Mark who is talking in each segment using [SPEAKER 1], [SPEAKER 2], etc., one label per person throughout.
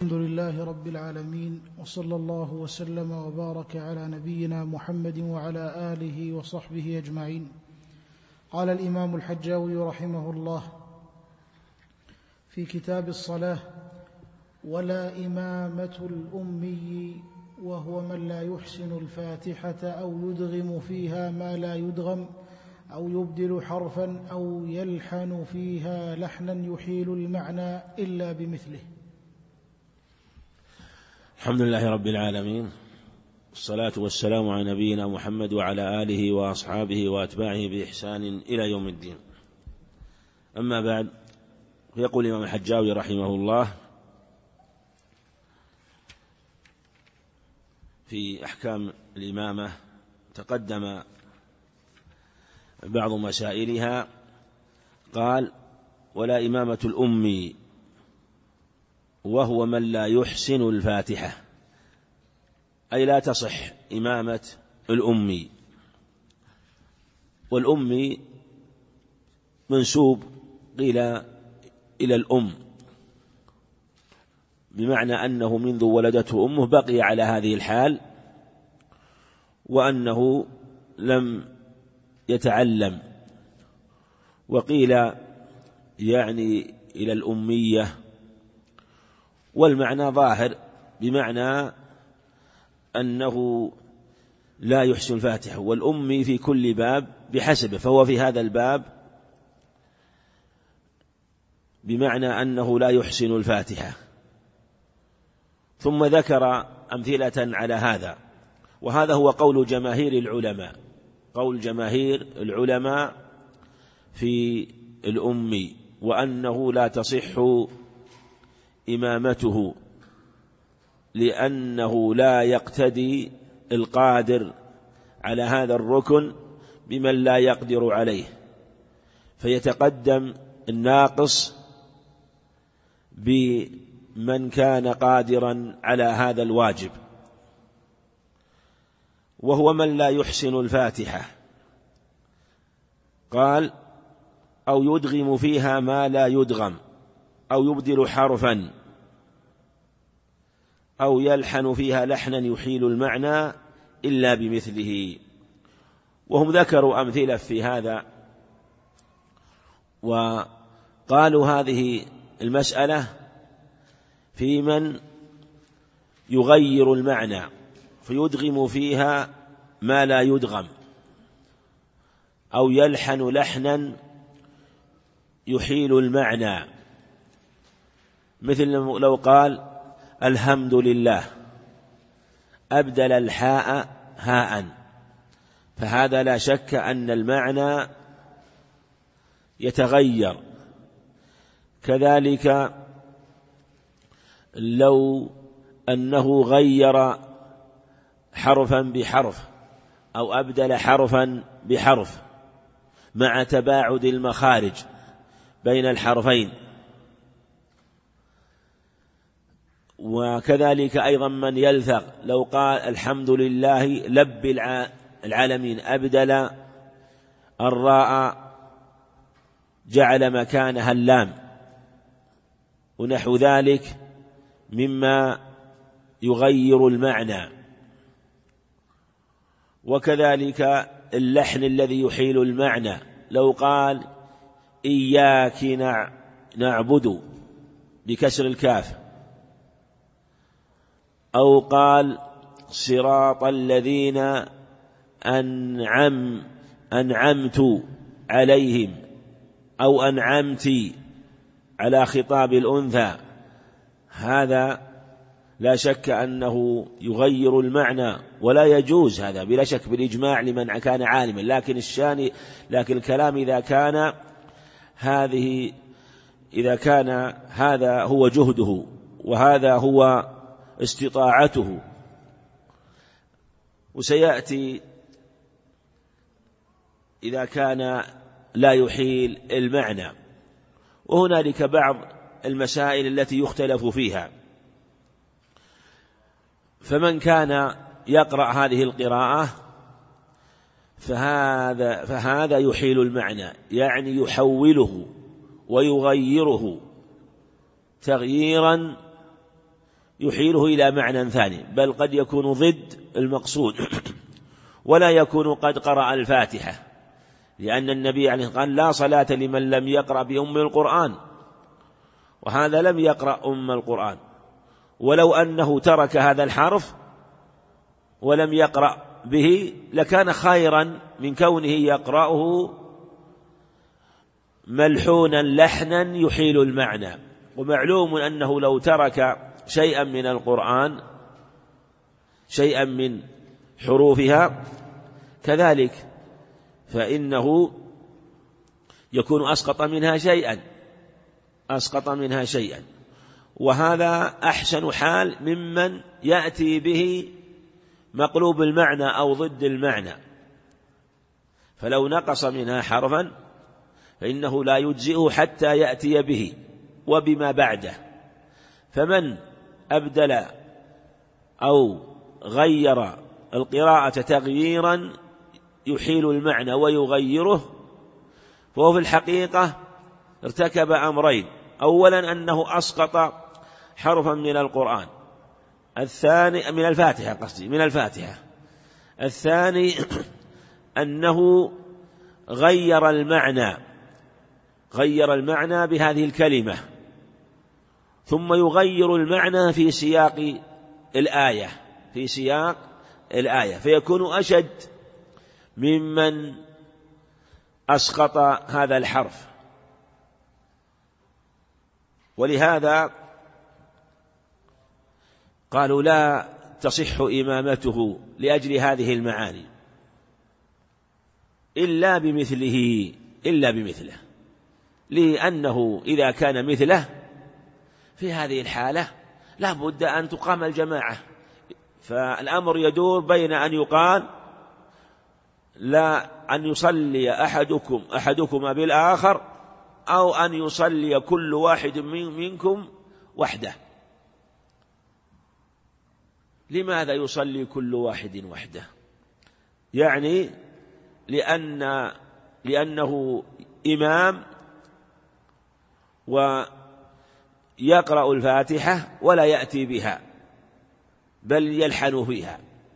[SPEAKER 1] الحمد لله رب العالمين، وصلى الله وسلم وبارك على نبينا محمد وعلى آله وصحبه أجمعين. قال الإمام الحجاوي رحمه الله في كتاب الصلاة: ولا إمامة الأمي وهو من لا يحسن الفاتحة أو يدغم فيها ما لا يدغم أو يبدل حرفا أو يلحن فيها لحنا يحيل المعنى إلا بمثله.
[SPEAKER 2] الحمد لله رب العالمين، والصلاة والسلام على نبينا محمد وعلى آله وأصحابه وأتباعه بإحسان إلى يوم الدين. أما بعد، يقول الإمام الحجاوي رحمه الله في أحكام الإمامة، تقدم بعض مسائلها. قال: ولا إمامة الأمي وهو من لا يحسن الفاتحة، أي لا تصح إمامة الأمي. والأمي منسوب قيل إلى الأم، بمعنى أنه منذ ولدته أمه بقي على هذه الحال، وأنه لم يتعلم. وقيل يعني إلى الأمية، والمعنى ظاهر، بمعنى أنه لا يحسن الفاتحة. والأمي في كل باب بحسبه، فهو في هذا الباب بمعنى أنه لا يحسن الفاتحة. ثم ذكر أمثلة على هذا، وهذا هو قول جماهير العلماء، قول جماهير العلماء في الأمي، وأنه لا تصح إمامته، لأنه لا يقتدي القادر على هذا الركن بمن لا يقدر عليه، فيتقدم الناقص بمن كان قادرا على هذا الواجب، وهو من لا يحسن الفاتحة. قال: أو يدغم فيها ما لا يدغم أو يبدل حرفا أو يلحن فيها لحنا يحيل المعنى إلا بمثله. وهم ذكروا أمثلة في هذا، وقالوا هذه المسألة في من يغير المعنى فيدغم فيها ما لا يدغم أو يلحن لحنا يحيل المعنى، مثل لو قال: الحمد لله، أبدل الحاء هاء، فهذا لا شك أن المعنى يتغير. كذلك لو أنه غير حرفا بحرف أو أبدل حرفا بحرف مع تباعد المخارج بين الحرفين. وكذلك أيضا من يلثق، لو قال: الحمد لله لب العالمين، أبدل الراء جعل مكانها اللام، ونحو ذلك مما يغير المعنى. وكذلك اللحن الذي يحيل المعنى، لو قال: إياك نعبد بكسر الكاف، أو قال: صراط الذين أنعمت عليهم، أو أنعمت على خطاب الأنثى، هذا لا شك أنه يغير المعنى ولا يجوز هذا بلا شك بالإجماع لمن كان عالما. لكن الكلام إذا كان هذا هو جهده وهذا هو استطاعته. وسيأتي إذا كان لا يحيل المعنى. وهنالك بعض المسائل التي يختلف فيها، فمن كان يقرأ هذه القراءة فهذا يحيل المعنى، يعني يحوله ويغيره تغييرا يحيله إلى معنى ثاني، بل قد يكون ضد المقصود ولا يكون قد قرأ الفاتحة، لأن النبي عليه الصلاة والسلام قال لا صلاة لمن لم يقرأ بأم القرآن، وهذا لم يقرأ أم القرآن، ولو أنه ترك هذا الحرف ولم يقرأ به لكان خيرا من كونه يقرأه ملحونا لحنا يحيل المعنى. ومعلوم أنه لو ترك شيئا من القرآن، شيئا من حروفها كذلك، فإنه يكون أسقط منها شيئا، وهذا أحسن حال ممن يأتي به مقلوب المعنى أو ضد المعنى، فلو نقص منها حرفا فإنه لا يجزئه حتى يأتي به وبما بعده. فمن أبدل أو غير القراءة تغييرا يحيل المعنى ويغيره فهو في الحقيقة ارتكب أمرين: أولا أنه أسقط حرفا من القرآن، الثاني من الفاتحة، الثاني أنه غير المعنى بهذه الكلمة، ثم يغير المعنى في سياق الآية فيكون أشد ممن أسقط هذا الحرف. ولهذا قالوا لا تصح إمامته لأجل هذه المعاني إلا بمثله، لأنه إذا كان مثله في هذه الحالة لا بد أن تقام الجماعة، فالأمر يدور بين أن يقال لا أن يصلي أحدكما بالآخر، أو أن يصلي كل واحد منكم وحده. لماذا يصلي كل واحد وحده؟ يعني لأنه إمام ويقرأ الفاتحة ولا يأتي بها بل يلحن فيها،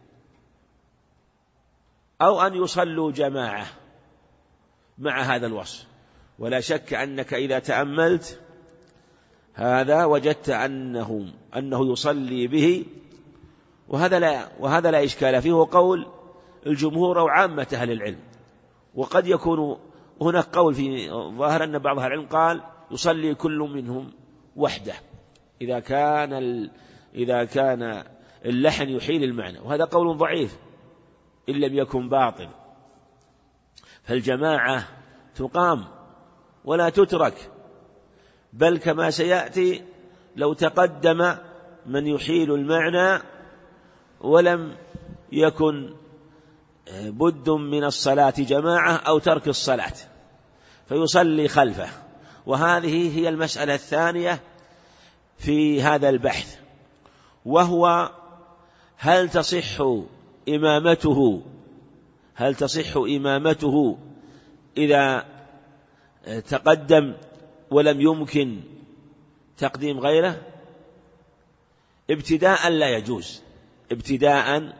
[SPEAKER 2] أو أن يصلوا جماعة مع هذا الوصف. ولا شك أنك إذا تأملت هذا وجدت أنه يصلي به، وهذا لا إشكال فيه، قول الجمهور أو عامة أهل العلم. وقد يكون هناك قول في ظاهر أن بعض أهل العلم قال يصلي كل منهم وحده إذا كان اللحن يحيل المعنى، وهذا قول ضعيف إن لم يكن باطل. فالجماعة تقام ولا تترك، بل كما سيأتي لو تقدم من يحيل المعنى ولم يكن بد من الصلاة جماعة أو ترك الصلاة فيصلي خلفه. وهذه هي المسألة الثانية في هذا البحث، وهو هل تصح إمامته إذا تقدم ولم يمكن تقديم غيره؟ ابتداء لا يجوز، ابتداء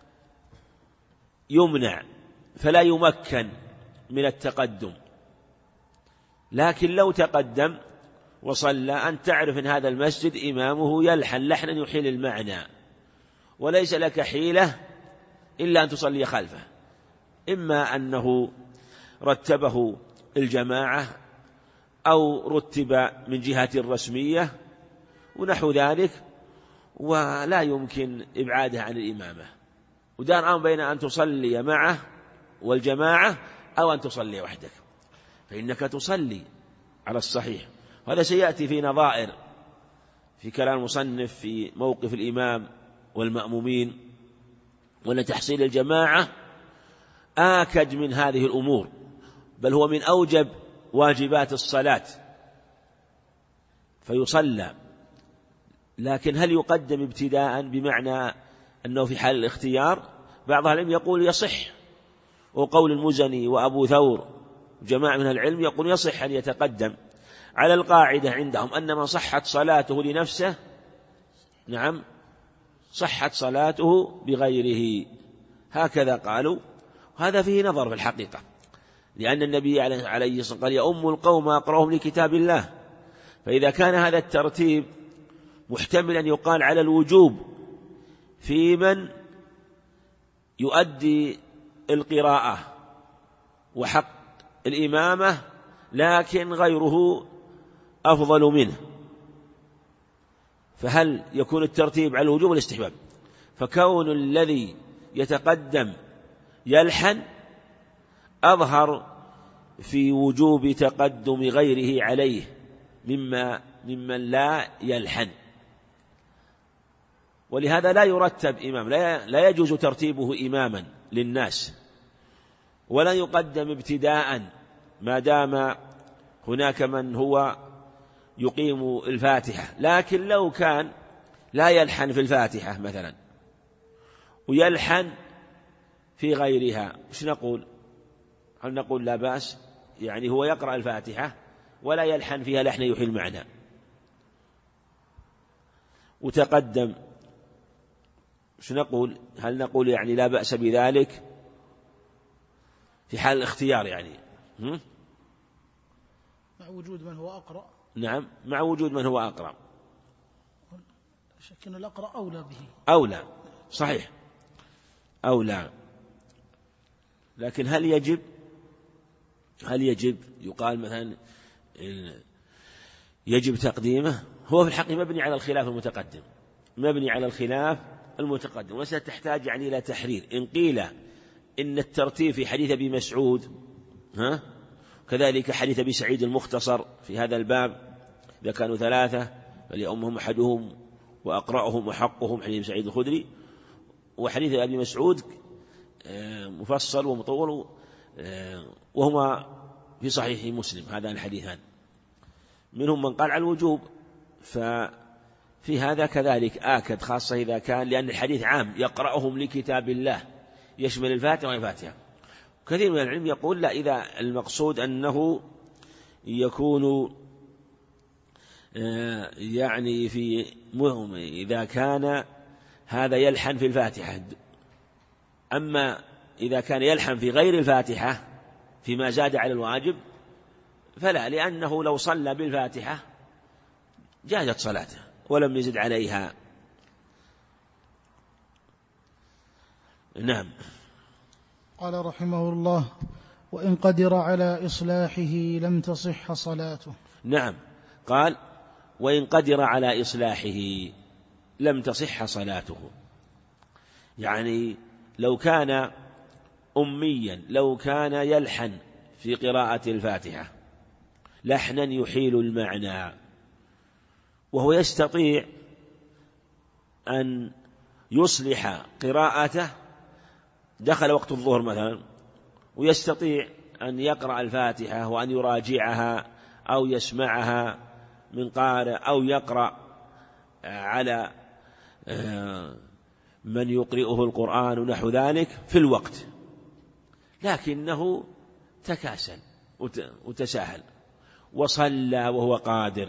[SPEAKER 2] يمنع فلا يمكن من التقدم. لكن لو تقدم وصلى أن تعرف أن هذا المسجد إمامه يلحن لحنا يحيل المعنى، وليس لك حيلة إلا أن تصلي خلفه، إما أنه رتبه الجماعة أو رتب من جهة رسمية ونحو ذلك، ولا يمكن إبعاده عن الإمامة. ودار أمر بين أن تصلي معه والجماعة أو أن تصلي وحدك، فإنك تصلي على الصحيح. وهذا سيأتي في نظائر في كلام المصنف في موقف الإمام والمأمومين، وأن تحصيل الجماعة آكد من هذه الأمور، بل هو من أوجب واجبات الصلاة فيصلى. لكن هل يقدم ابتداء بمعنى أنه في حال الاختيار؟ بعض العلم يقول يصح، وقول المزني وأبو ثور جماعة من العلم يقول يصح أن يتقدم، على القاعدة عندهم أن من صحت صلاته لنفسه نعم صحت صلاته بغيره، هكذا قالوا. وهذا فيه نظر في الحقيقة، لأن النبي عليه الصلاة والسلام قال يؤم القوم أقرأهم لكتاب الله، فإذا كان هذا الترتيب محتملا يقال على الوجوب في من يؤدي القراءة وحق الإمامة لكن غيره أفضل منه، فهل يكون الترتيب على الوجوب والاستحباب؟ فكون الذي يتقدم يلحن أظهر في وجوب تقدم غيره عليه ممن لا يلحن، ولهذا لا يرتب إمام، لا يجوز ترتيبه إماما للناس، ولا يقدم ابتداء ما دام هناك من هو يقيم الفاتحة. لكن لو كان لا يلحن في الفاتحة مثلا ويلحن في غيرها، وش نقول؟ هل نقول لا بأس؟ يعني هو يقرأ الفاتحة ولا يلحن فيها لحن يحيل معنى وتقدم، وش نقول؟ هل نقول يعني لا بأس بذلك في حال الاختيار يعني
[SPEAKER 1] مع وجود من هو أقرأ؟
[SPEAKER 2] نعم مع وجود من هو أقرأ،
[SPEAKER 1] شك أن الأقرأ أولى به،
[SPEAKER 2] أولى صحيح أولى. لكن هل يجب يقال مثلا يجب تقديمه؟ هو في الحقيقة مبني على الخلاف المتقدم، مبني على الخلاف المتقدم، وستحتاج يعني إلى تحرير. إن قيل إن الترتيب في حديث أبي مسعود كذلك حديث أبي سعيد المختصر في هذا الباب، إذا كانوا ثلاثة فليؤمهم أحدهم وأقرأهم وحقهم، حديث أبي سعيد الخدري، وحديث أبي مسعود مفصل ومطول وهما في صحيح مسلم، هذان الحديثان. منهم من قال على الوجوب، ففي هذا كذلك آكد، خاصة إذا كان، لأن الحديث عام يقرأهم لكتاب الله يشمل الفاتحة والفاتحة. كثير من العلم يقول لا، إذا المقصود أنه يكون يعني في مهم إذا كان هذا يلحن في الفاتحة، أما إذا كان يلحن في غير الفاتحة فيما زاد على الواجب فلا، لأنه لو صلى بالفاتحة جازت صلاته ولم يزد عليها. نعم.
[SPEAKER 1] قال رحمه الله: وإن قدر على إصلاحه لم تصح صلاته.
[SPEAKER 2] نعم، قال وإن قدر على إصلاحه لم تصح صلاته، يعني لو كان أميا، لو كان يلحن في قراءة الفاتحة لحنا يحيل المعنى، وهو يستطيع أن يصلح قراءته، دخل وقت الظهر مثلا ويستطيع أن يقرأ الفاتحة وأن يراجعها أو يسمعها من قارئ أو يقرأ على من يقرئه القرآن ونحو ذلك في الوقت، لكنه تكاسل وتساهل وصلى وهو قادر،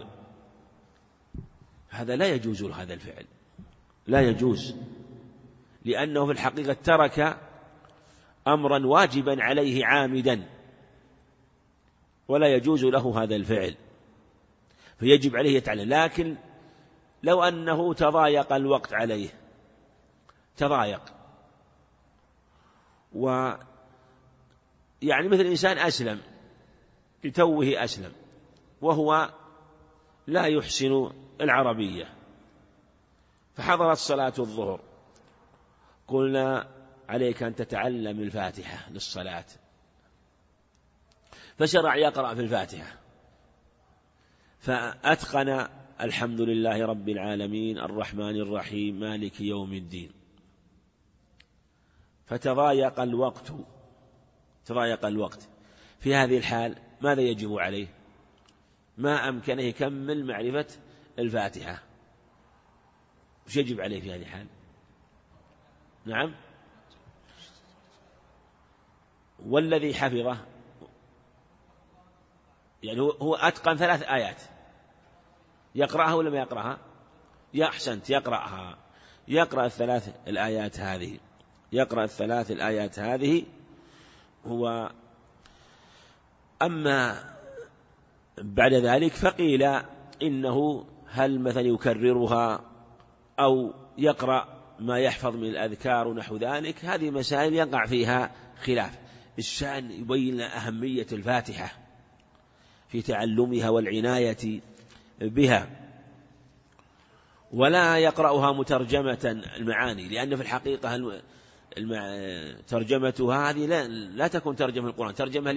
[SPEAKER 2] هذا لا يجوز له هذا الفعل، لا يجوز، لأنه في الحقيقة ترك أمرا واجبا عليه عامدا، ولا يجوز له هذا الفعل، فيجب عليه يتعلم. لكن لو أنه تضايق الوقت عليه، تضايق، ويعني مثل إنسان أسلم لتوه أسلم وهو لا يحسن العربية، فحضرت صلاة الظهر، قلنا عليك أن تتعلم الفاتحة للصلاة، فشرع يقرأ في الفاتحة فأتقن الحمد لله رب العالمين الرحمن الرحيم مالك يوم الدين، فتضايق الوقت، في هذه الحال ماذا يجب عليه؟ ما أمكنه يكمل معرفة الفاتحة، وش يجب عليه في هذه الحال؟ نعم، والذي حفظه يعني هو أتقن 3 آيات، يقرأها ولا ما يقرأها؟ أحسنت يقرأها، يقرأ الثلاث الآيات هذه هو. أما بعد ذلك فقيل إنه هل مثلا يكررها أو يقرأ ما يحفظ من الأذكار ونحو ذلك، هذه مسائل يقع فيها خلاف. الشأن يبين أهمية الفاتحة في تعلمها والعناية بها، ولا يقرأها مترجمة المعاني، لأن في الحقيقة ترجمتها هذه لا تكون ترجمة القرآن، ترجمة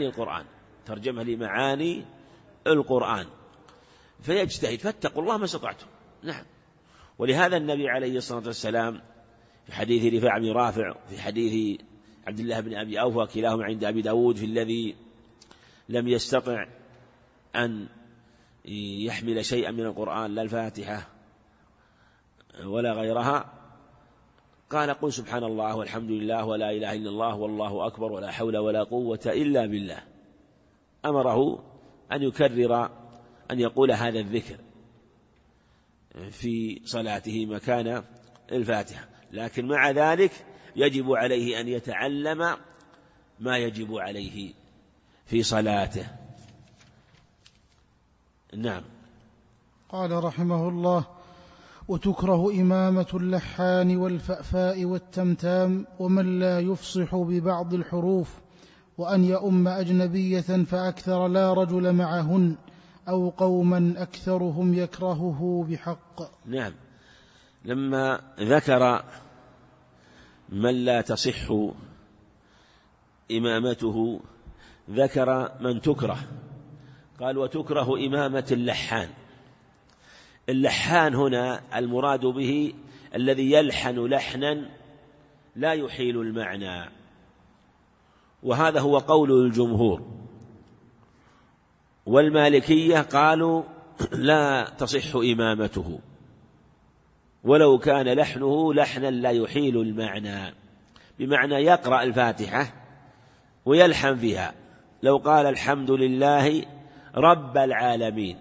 [SPEAKER 2] لمعاني القرآن، فيجتهد، فاتقوا الله ما استطعتم. نعم. ولهذا النبي عليه الصلاة والسلام في حديث رفاعة بن رافع، في حديث عبد الله بن أبي أوفى كلاهما عند أبي داود، في الذي لم يستطع أن يحمل شيئا من القرآن لا الفاتحة ولا غيرها، قال قل سبحان الله والحمد لله ولا إله إلا الله والله أكبر ولا حول ولا قوة إلا بالله. أمره أن يكرر أن يقول هذا الذكر في صلاته مكان الفاتحة، لكن مع ذلك يجب عليه أن يتعلم ما يجب عليه في صلاته. نعم.
[SPEAKER 1] قال رحمه الله: وتكره إمامة اللحان والفأفاء والتمتام ومن لا يفصح ببعض الحروف، وأن يؤم أجنبية فأكثر لا رجل معهن، أو قوما أكثرهم يكرهه بحق.
[SPEAKER 2] نعم. لما ذكر من لا تصح إمامته ذكر من تكره، قال وتكره إمامة اللحان. اللحان هنا المراد به الذي يلحن لحنا لا يحيل المعنى، وهذا هو قول الجمهور. والمالكية قالوا لا تصح إمامته ولو كان لحنه لحنا لا يحيل المعنى، بمعنى يقرأ الفاتحة ويلحن فيها، لو قال الحمد لله رب العالمين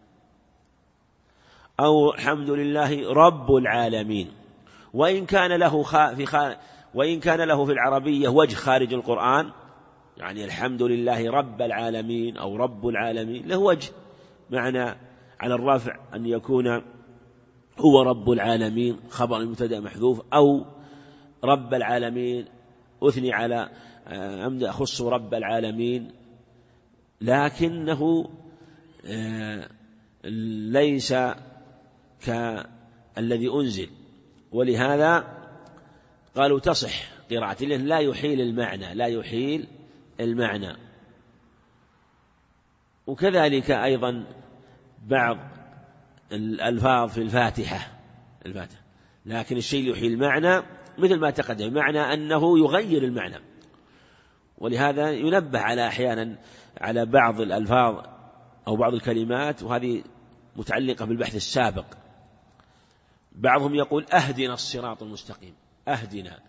[SPEAKER 2] أو الحمد لله رب العالمين، وإن كان له في العربية وجه خارج القرآن، يعني الحمد لله رب العالمين أو رب العالمين له وجه معنى على الرفع أن يكون هو رب العالمين خبر المبتدأ محذوف، أو رب العالمين أثني على أمد أخص رب العالمين، لكنه ليس كالذي أنزل، ولهذا قالوا تصح قراءة لأنه لا يحيل المعنى. وكذلك أيضا بعض الألفاظ في الفاتحة، لكن الشيء اللي يحيل المعنى مثل ما تقدم، معنى أنه يغير المعنى، ولهذا ينبه على أحيانا على بعض الألفاظ أو بعض الكلمات، وهذه متعلقة بالبحث السابق. بعضهم يقول أهدنا الصراط المستقيم، أهدنا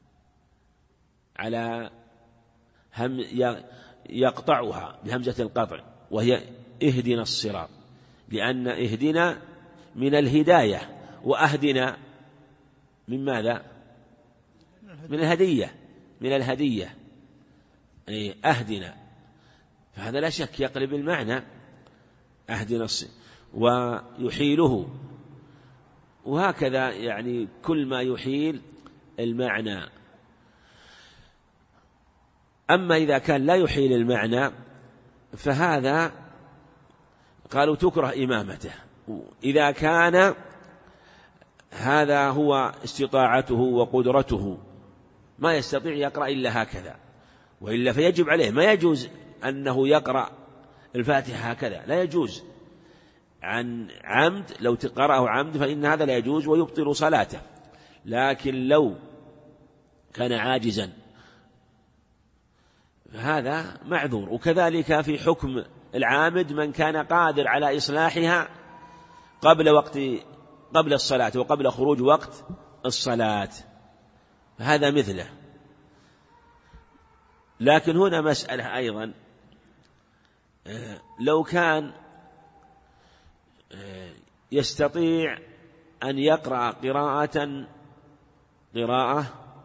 [SPEAKER 2] على هم يقطعها بهمزة القطع، وهي اهدنا الصراط، لأن اهدنا من الهداية، وأهدنا من ماذا؟ من الهدية أهدنا، فهذا لا شك يقلب المعنى أهدنا ويحيله، وهكذا يعني كل ما يحيل المعنى. أما إذا كان لا يحيل المعنى فهذا قالوا تكره إمامته، إذا كان هذا هو استطاعته وقدرته ما يستطيع يقرأ إلا هكذا، وإلا فيجب عليه، ما يجوز أنه يقرأ الفاتحة هكذا، لا يجوز عن عمد، لو تقرأه عمد فإن هذا لا يجوز ويبطل صلاته، لكن لو كان عاجزا فهذا معذور. وكذلك في حكم العامد من كان قادر على إصلاحها قبل الصلاة وقبل خروج وقت الصلاة، هذا مثله. لكن هنا مسألة أيضا، لو كان يستطيع أن يقرأ قراءة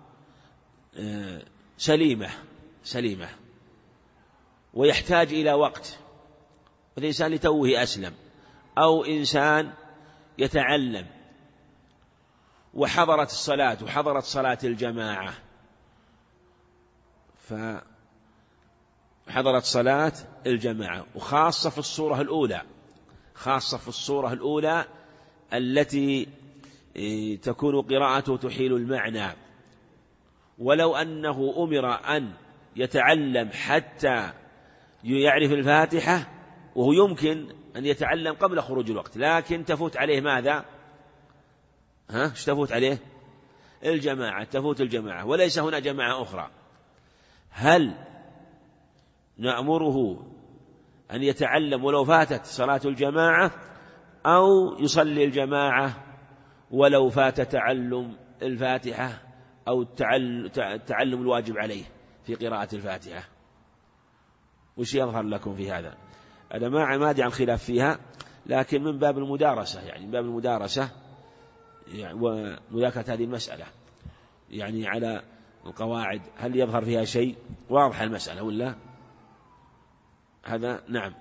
[SPEAKER 2] سليمة ويحتاج إلى وقت، والإنسان لتوه أسلم، أو إنسان يتعلم وحضرت صلاة الجماعة، فحضرت صلاة الجماعة، وخاصة في الصورة الأولى التي تكون قراءته تحيل المعنى، ولو أنه أمر أن يتعلم حتى يعرف الفاتحة، وهو يمكن أن يتعلم قبل خروج الوقت، لكن تفوت عليه ماذا؟ تفوت عليه الجماعة، وليس هنا جماعة أخرى. هل نأمره أن يتعلم ولو فاتت صلاة الجماعة، أو يصلي الجماعة ولو فات تعلم الفاتحة أو التعلم الواجب عليه في قراءة الفاتحة؟ وش يظهر لكم في هذا؟ أنا ما أدري عن خلاف فيها، لكن من باب المدارسة، يعني ومذاكرة هذه المسألة يعني على القواعد، هل يظهر فيها شيء واضح المسألة ولا هذا؟ نعم.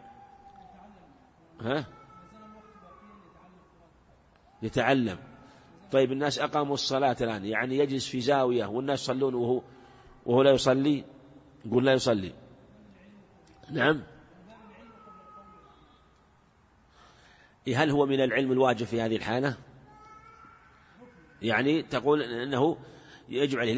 [SPEAKER 2] يتعلم. طيب الناس أقاموا الصلاة الآن، يعني يجلس في زاوية والناس يصلون وهو لا يصلي، يقول لا يصلي. نعم. هل هو من العلم الواجب في هذه الحالة؟ يعني تقول أنه يجب عليه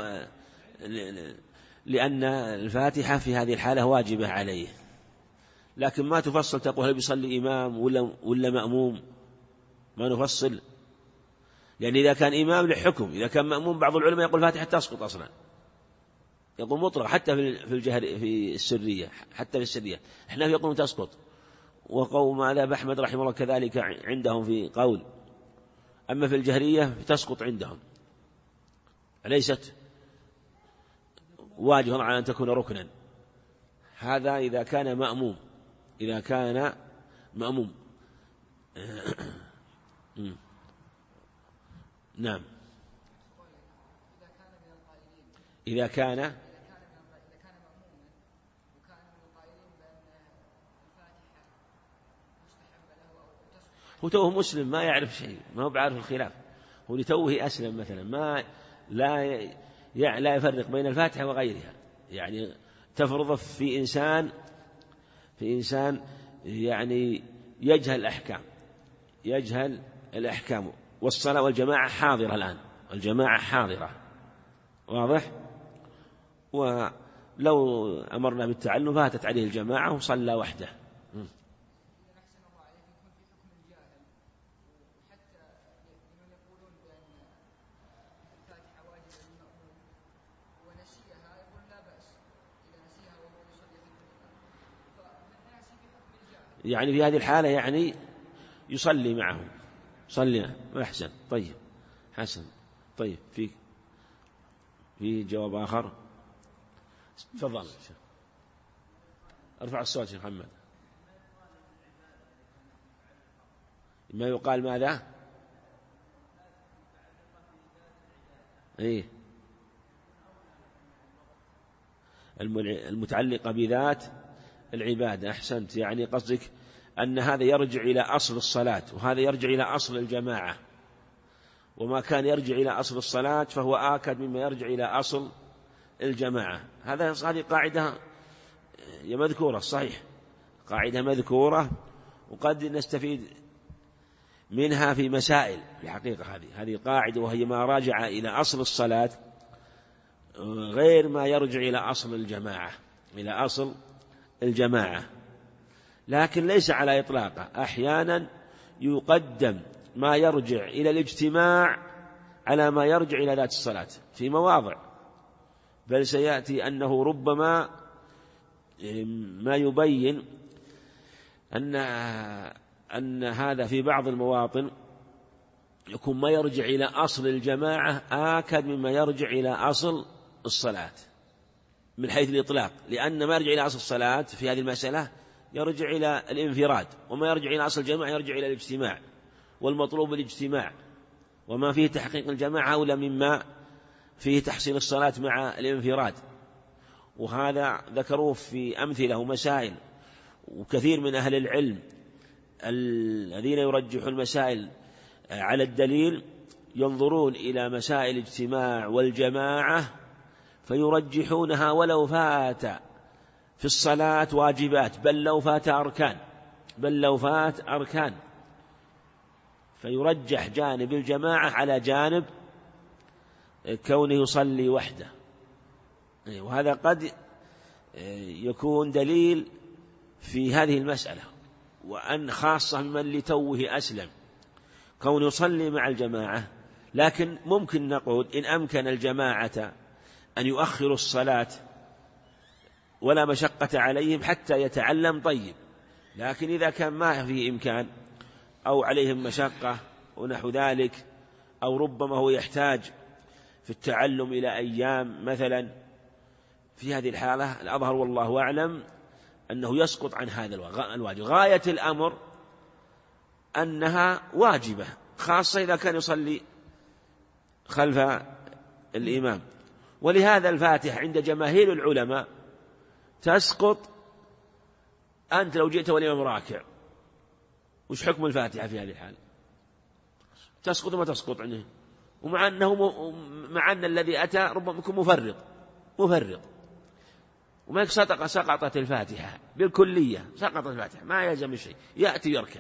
[SPEAKER 2] لأن الفاتحة في هذه الحالة واجبة عليه، لكن ما تفصل تقول هل بيصلي إمام ولا مأموم، ما نفصل، يعني إذا كان إمام لحكم، إذا كان مأموم بعض العلماء يقول الفاتحة تسقط أصلا، يقول مطلق حتى في الجهر في السرية، احنا يقولون تسقط، وقوم ماذا أحمد رحمه الله كذلك عندهم في قول، أما في الجهرية تسقط عندهم، ليست واجبا على أن تكون ركنا. هذا إذا كان مأموم. نعم. إذا كان هو توه مسلم ما يعرف شيء، ما هو بعارف الخلاف، هو لتوه أسلم مثلا، ما لا يفرق بين الفاتحة وغيرها، يعني تفرض في إنسان يعني يجهل الأحكام، والصلاة والجماعة حاضرة الآن، واضح، ولو أمرنا بالتعلم فاتت عليه الجماعة وصلى وحده. يعني في هذه الحالة يعني يصلي معهم، أحسن. طيب حسن. طيب في جواب آخر؟ تفضل ارفع الصوت يا محمد. ما يقال ماذا؟ المتعلقة بذات العبادة. أحسنت، يعني قصدك أن هذا يرجع إلى أصل الصلاة، وهذا يرجع إلى أصل الجماعة، وما كان يرجع إلى أصل الصلاة فهو آكد مما يرجع إلى أصل الجماعة. هذه قاعدة مذكورة، صحيح، قاعدة مذكورة، وقد نستفيد منها في مسائل في حقيقة. هذه قاعدة، وهي ما راجع إلى أصل الصلاة غير ما يرجع إلى أصل الجماعة، لكن ليس على إطلاقه. أحيانا يقدم ما يرجع إلى الاجتماع على ما يرجع إلى ذات الصلاة في مواضع، بل سيأتي أنه ربما ما يبين أن هذا في بعض المواطن يكون ما يرجع إلى أصل الجماعة آكد مما يرجع إلى أصل الصلاة من حيث الإطلاق، لأن ما يرجع إلى أصل الصلاة في هذه المسألة يرجع إلى الانفراد، وما يرجع إلى أصل الجماعة يرجع إلى الاجتماع، والمطلوب الاجتماع وما فيه تحقيق الجماعة أولى مما فيه تحصيل الصلاة مع الانفراد. وهذا ذكروه في أمثلة ومسائل. وكثير من أهل العلم الذين يرجحون المسائل على الدليل ينظرون إلى مسائل الاجتماع والجماعة فيرجحونها ولو فات في الصلاة واجبات، بل لو فات أركان، فيرجح جانب الجماعة على جانب كونه يصلي وحده. وهذا قد يكون دليل في هذه المسألة، وأن خاصة من لتوه أسلم كون يصلي مع الجماعة. لكن ممكن نقول إن أمكن الجماعة أن يؤخروا الصلاة ولا مشقة عليهم حتى يتعلم طيب، لكن إذا كان ما فيه إمكان أو عليهم مشقة ونحو ذلك، أو ربما هو يحتاج في التعلم إلى أيام مثلا، في هذه الحالة الأظهر والله أعلم أنه يسقط عن هذا الواجب. غاية الأمر أنها واجبة، خاصة إذا كان يصلي خلف الإمام. ولهذا الفاتحة عند جماهير العلماء تسقط. أنت لو جئت والإمام راكع، وش حكم الفاتحة في هذه الحالة؟ تسقط وما تسقط عنه، ومع أن الذي أتى ربما يكون مفرط وما سقطت الفاتحة بالكلية، سقطت الفاتحة ما يلزم شيء، يأتي يركع.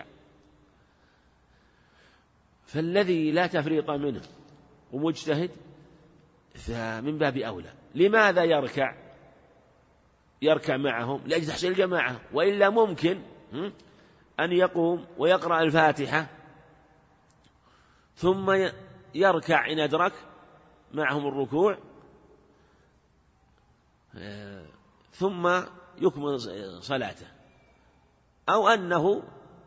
[SPEAKER 2] فالذي لا تفريط منه ومجتهد فمن باب أولى. لماذا يركع معهم؟ لأجل تحصيل الجماعة، وإلا ممكن أن يقوم ويقرأ الفاتحة ثم يركع إن أدرك معهم الركوع، ثم يكمل صلاته، أو أنه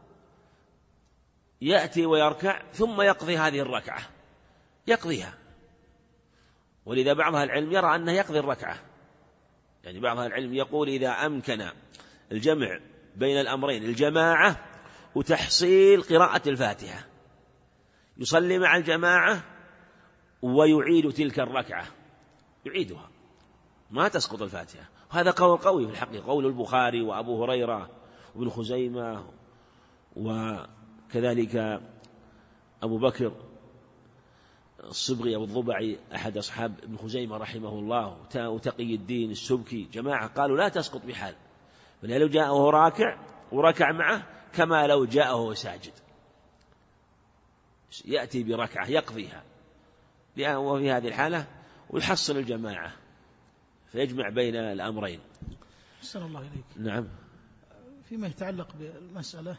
[SPEAKER 2] يأتي ويركع ثم يقضي هذه الركعة، يقضيها. ولذا بعض العلم يرى أنه يقضي الركعة، يعني بعض العلم يقول إذا أمكن الجمع بين الأمرين، الجماعة وتحصيل قراءة الفاتحة، يصلي مع الجماعة ويعيد تلك الركعة، يعيدها، ما تسقط الفاتحة. وهذا قول قوي في الحقيقة، قول البخاري وأبو هريرة وابن خزيمة، وكذلك أبو بكر الصبغي أو الضبعي أحد أصحاب ابن خزيمة رحمه الله، وتقي الدين السبكي، جماعة قالوا لا تسقط بحال، بل لو جاءه راكع وركع معه كما لو جاءه ساجد، يأتي بركعة يقضيها، وفي هذه الحالة ويحصل الجماعة فيجمع بين الأمرين.
[SPEAKER 1] أحسن الله إليك.
[SPEAKER 2] نعم.
[SPEAKER 1] فيما يتعلق بالمسألة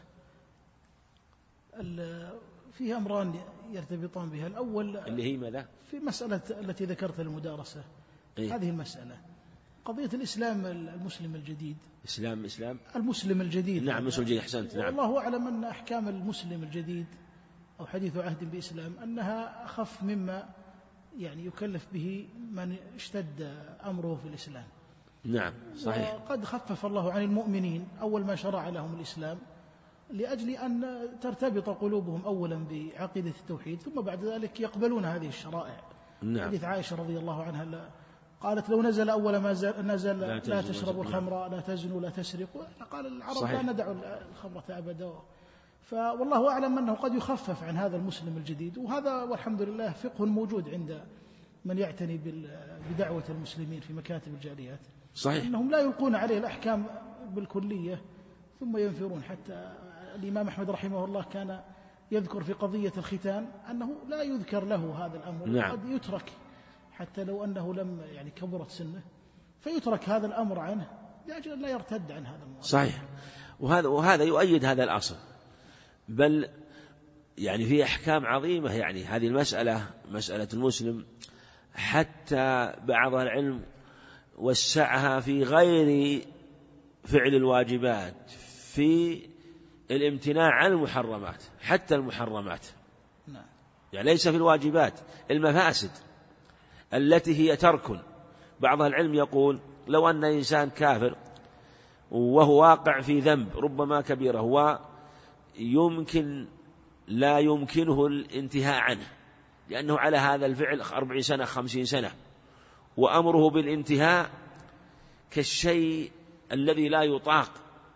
[SPEAKER 1] فيه أمران يرتبطان بها. الأول
[SPEAKER 2] اللي هي ماذا؟
[SPEAKER 1] في مسألة التي ذكرت المدارسة. هذه المسألة قضية الإسلام المسلم الجديد.
[SPEAKER 2] إسلام
[SPEAKER 1] المسلم الجديد.
[SPEAKER 2] نعم المسلم الجديد، أحسنت. نعم.
[SPEAKER 1] والله أعلم أن أحكام المسلم الجديد أو حديث عهد بإسلام أنها أخف مما يعني يكلف به من اشتد أمره في الإسلام.
[SPEAKER 2] نعم صحيح.
[SPEAKER 1] وقد خفف الله عن المؤمنين أول ما شرع لهم الإسلام لأجل أن ترتبط قلوبهم أولا بعقيدة التوحيد، ثم بعد ذلك يقبلون هذه الشرائع.
[SPEAKER 2] نعم.
[SPEAKER 1] حديث عائشة رضي الله عنها قالت لو نزل أول ما نزل لا تشربوا الخمر، لا تزنوا، لا تسرقوا، قال العرب صحيح. لا ندع الخمرة أبدا. فوالله أعلم أنه قد يخفف عن هذا المسلم الجديد، وهذا والحمد لله فقه موجود عند من يعتني بدعوة المسلمين في مكاتب الجاليات.
[SPEAKER 2] صحيح.
[SPEAKER 1] إنهم لا يلقون عليه الأحكام بالكلية ثم ينفرون. حتى الإمام أحمد رحمه الله كان يذكر في قضية الختان أنه لا يذكر له هذا الأمر.
[SPEAKER 2] نعم.
[SPEAKER 1] قد يترك حتى لو أنه لم يعني كبرت سنه، فيترك هذا الأمر عنه لأجل لا يرتد عن هذا الموضوع.
[SPEAKER 2] صحيح. وهذا يؤيد هذا الأصل، بل يعني في أحكام عظيمة. يعني هذه مسألة المسلم حتى بعض العلم وسعها في غير فعل الواجبات، في الامتناع عن المحرمات، حتى المحرمات.
[SPEAKER 1] نعم.
[SPEAKER 2] يعني ليس في الواجبات، المفاسد التي هي ترك. بعض العلم يقول لو أن إنسان كافر وهو واقع في ذنب ربما كبيرة لا يمكنه الانتهاء عنه، لأنه على هذا الفعل 40 سنة 50 سنة، وأمره بالانتهاء كالشيء الذي لا يطاق.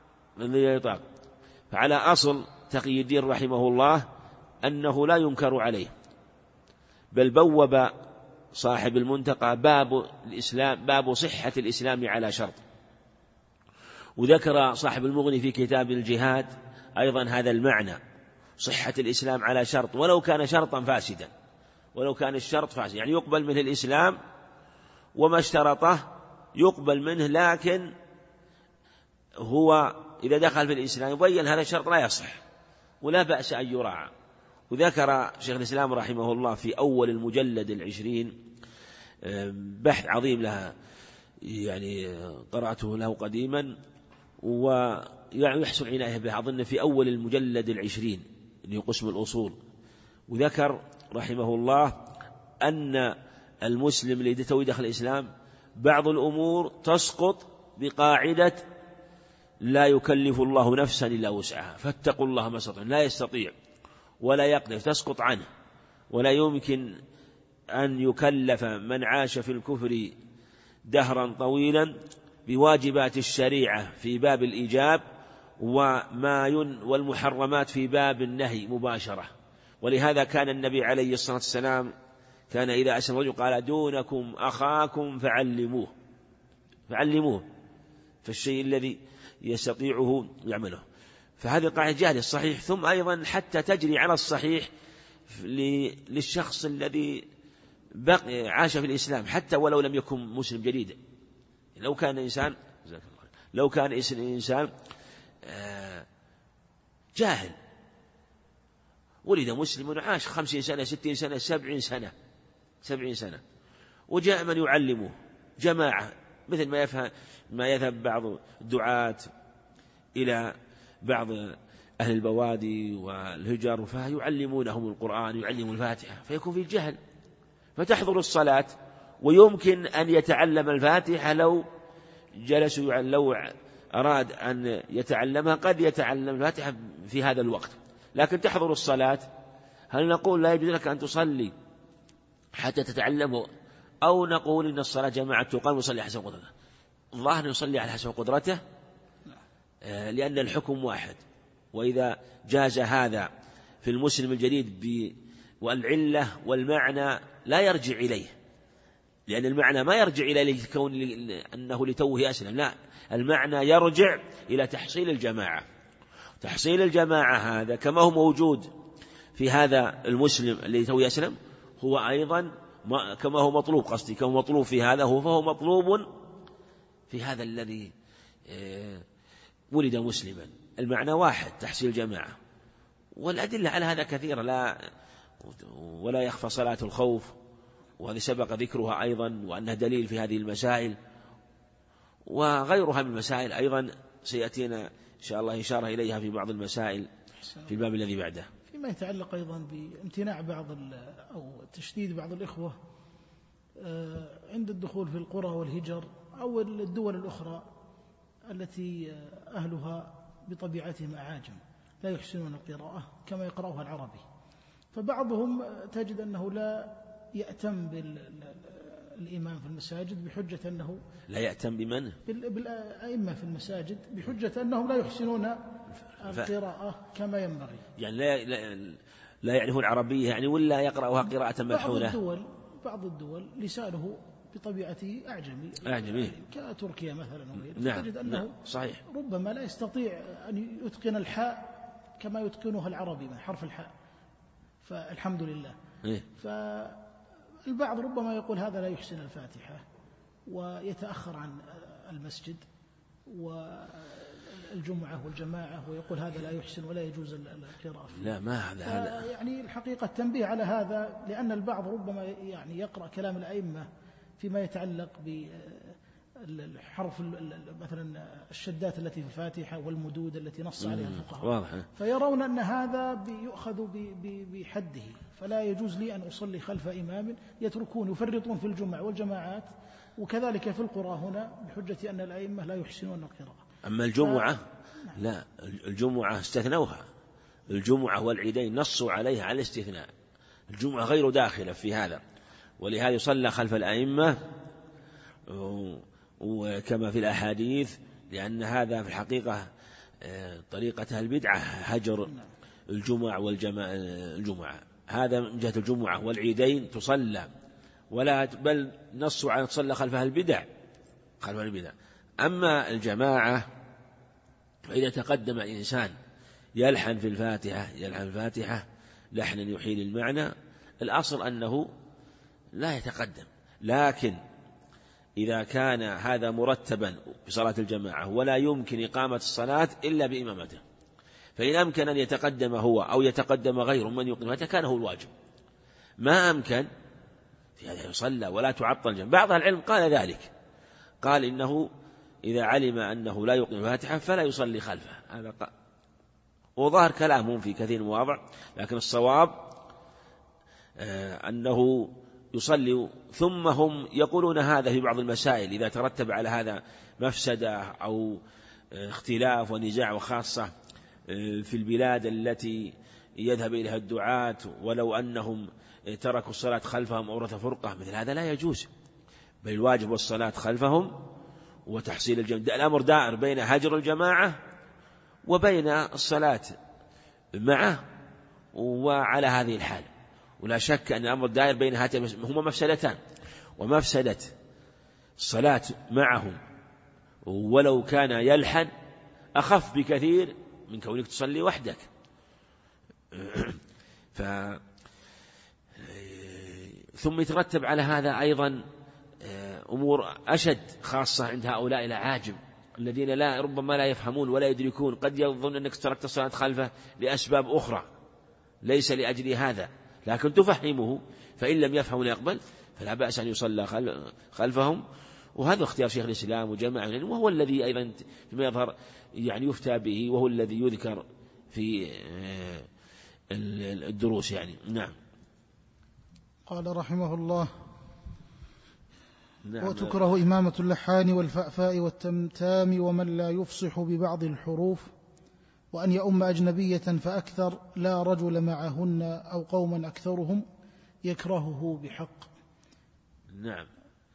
[SPEAKER 2] فعلى أصل تقي الدين رحمه الله أنه لا ينكر عليه، بل بوب صاحب المنتقى باب صحة الإسلام على شرط. وذكر صاحب المغني في كتاب الجهاد أيضا هذا المعنى، صحة الإسلام على شرط، ولو كان شرطا فاسدا، ولو كان الشرط فاسد، يعني يقبل منه الإسلام وما اشترطه يقبل منه، لكن هو إذا دخل في الإسلام يبين هذا الشرط لا يصح ولا بأس أن يراعى. وذكر شيخ الإسلام رحمه الله في أول المجلد 20 بحث عظيم لها، يعني قرأته له قديما ويحصل عناية به، أظن في أول المجلد 20 اللي قسم الأصول. وذكر رحمه الله أن المسلم الذي توي دخل الإسلام بعض الأمور تسقط بقاعدة لا يكلف الله نفسا إلا وسعها، فاتقوا الله ما استطعتم، لا يستطيع ولا يقدر، تسقط عنه. ولا يمكن أن يكلف من عاش في الكفر دهرا طويلا بواجبات الشريعة في باب الإيجاب والمحرمات في باب النهي مباشرة. ولهذا كان النبي عليه الصلاة والسلام كان إذا أسلم رجل قال دونكم أخاكم فعلموه فالشيء الذي يستطيعه يعمله. فهذه قاعدة جاهلة الصحيح، ثم أيضا حتى تجري على الصحيح للشخص الذي عاش في الإسلام حتى ولو لم يكن مسلم جديد. لو كان إنسان جاهل ولد مسلم وعاش 50 سنة 60 سنة 70 سنة وجاء من يعلمه جماعة، مثل ما يذهب بعض الدعاة إلى بعض أهل البوادي والهجر فيعلمونهم القرآن، يعلمون الفاتحة، فيكون في الجهل، فتحضر الصلاة ويمكن أن يتعلم الفاتحة لو أراد أن يتعلمها قد يتعلم الفاتحة في هذا الوقت، لكن تحضر الصلاة. هل نقول لا يجوز لك أن تصلي حتى تتعلمه، أو نقول إن الصلاة جماعة تقام ويصلي حسب قدرته؟ الظاهر يصلي على حسب قدرته لأن الحكم واحد. وإذا جاز هذا في المسلم الجديد والعلة والمعنى لا يرجع إليه، لأن المعنى ما يرجع إلى كون أنه لتوه أسلم، لا، المعنى يرجع إلى تحصيل الجماعة. تحصيل الجماعة هذا كما هو موجود في هذا المسلم الذي توه أسلم هو أيضا كما هو مطلوب، كما هو مطلوب في هذا فهو مطلوب في هذا الذي ولد مسلما. المعنى واحد، تحصيل الجماعة. والأدلة على هذا كثيرة، ولا يخفى صلاة الخوف، وهذه سبق ذكرها أيضا وأنها دليل في هذه المسائل، وغيرها من المسائل أيضا سيأتينا إن شاء الله إشارة إليها في بعض المسائل في الباب الذي بعده.
[SPEAKER 1] فيما يتعلق أيضا بامتناع أو تشديد بعض الإخوة عند الدخول في القرى والهجر أو الدول الأخرى التي أهلها بطبيعتهم أعاجم لا يحسنون القراءة كما يقرأها العربي، فبعضهم تجد أنه لا يأتم بالإمام في المساجد بحجة أنه
[SPEAKER 2] لا يأتم بمن؟
[SPEAKER 1] بالأئمة في المساجد بحجة أنهم لا يحسنون القراءة كما ينبغي، يعني
[SPEAKER 2] لا يعرفون العربية يعني، ولا يقرأها قراءة ملحونة.
[SPEAKER 1] بعض الدول لسانه بطبيعته أعجمي كتركيا مثلا
[SPEAKER 2] نعم.
[SPEAKER 1] تجد أنه
[SPEAKER 2] صحيح
[SPEAKER 1] ربما لا يستطيع أن يتقن الحاء كما يتقنها العربي من حرف الحاء، فالحمد لله. فالبعض ربما يقول هذا لا يحسن الفاتحة ويتأخر عن المسجد والجمعة والجماعة ويقول هذا لا يحسن ولا يجوز القراءة فيه.
[SPEAKER 2] لا، ما هذا
[SPEAKER 1] يعني الحقيقة التنبيه على هذا، لأن البعض ربما يعني يقرأ كلام الأئمة فيما يتعلق بالحرف مثلا الشدات التي في الفاتحة والمدود التي نص عليها الفقهاء،
[SPEAKER 2] واضح.
[SPEAKER 1] فيرون أن هذا يؤخذ بحده، فلا يجوز لي أن أصلي خلف إمام يفرطون في الجمع والجماعات، وكذلك في القرى هنا بحجة أن الأئمة لا يحسنون القراءة.
[SPEAKER 2] أما الجمعة لا، الجمعة استثنوها، الجمعة والعيدين نصوا عليها على الاستثناء، الجمعة غير داخلة في هذا، ولهذا يصلى خلف الأئمة وكما في الأحاديث، لأن هذا في الحقيقة طريقة البدعة هجر الجمعة الجمعة، هذا من جهة الجمعة والعيدين تصلى، ولا بل نص على تصلى خلفها البدع. أما الجماعة فإذا تقدم الإنسان يلحن في الفاتحة لحنا يحيل المعنى، الأصل أنه لا يتقدم، لكن إذا كان هذا مرتبا في صلاة الجماعة ولا يمكن إقامة الصلاة إلا بإمامته، فإن أمكن أن يتقدم هو أو يتقدم غيره من يقيمته كان هو الواجب، ما أمكن في هذا يصلى ولا تعطل الجماعة. بعض العلم قال ذلك، قال إنه إذا علم أنه لا يقيم الفاتحة فلا يصلي خلفه، هذا وظاهر كلامهم في كثير من المواضع، لكن الصواب أنه يصلي. ثم هم يقولون هذا في بعض المسائل إذا ترتب على هذا مفسدة أو اختلاف ونزاع، وخاصة في البلاد التي يذهب إليها الدعاة، ولو أنهم تركوا الصلاة خلفهم أورث فرقة، مثل هذا لا يجوز، بل الواجب والصلاة خلفهم وتحصيل الجماعة. الأمر دائر بين هجر الجماعة وبين الصلاة معه، وعلى هذه الحال، ولا شك أن الأمر دائر بين هاتين هما مفسدتان، ومفسدة الصلاة معهم ولو كان يلحن أخف بكثير من كونك تصلي وحدك. ثم يترتب على هذا أيضا أمور أشد، خاصة عند هؤلاء العاجم الذين ربما لا يفهمون ولا يدركون، قد يظن أنك تركت الصلاة خلفه لأسباب أخرى ليس لأجل هذا، لكن تفهمه، فإن لم يفهم ولا يقبل فلا بأس أن يصلى خلفهم. وهذا اختيار شيخ الإسلام وجماعة، وهو الذي أيضا فيما يظهر يعني يفتى به، وهو الذي يذكر في الدروس يعني. نعم.
[SPEAKER 1] قال رحمه الله:
[SPEAKER 2] نعم.
[SPEAKER 1] وتكره إمامة اللحان والفأفاء والتمتام ومن لا يفصح ببعض الحروف، وأن يؤم أجنبية فأكثر لا رجل معهن أو قوما أكثرهم يكرهه بحق.
[SPEAKER 2] نعم.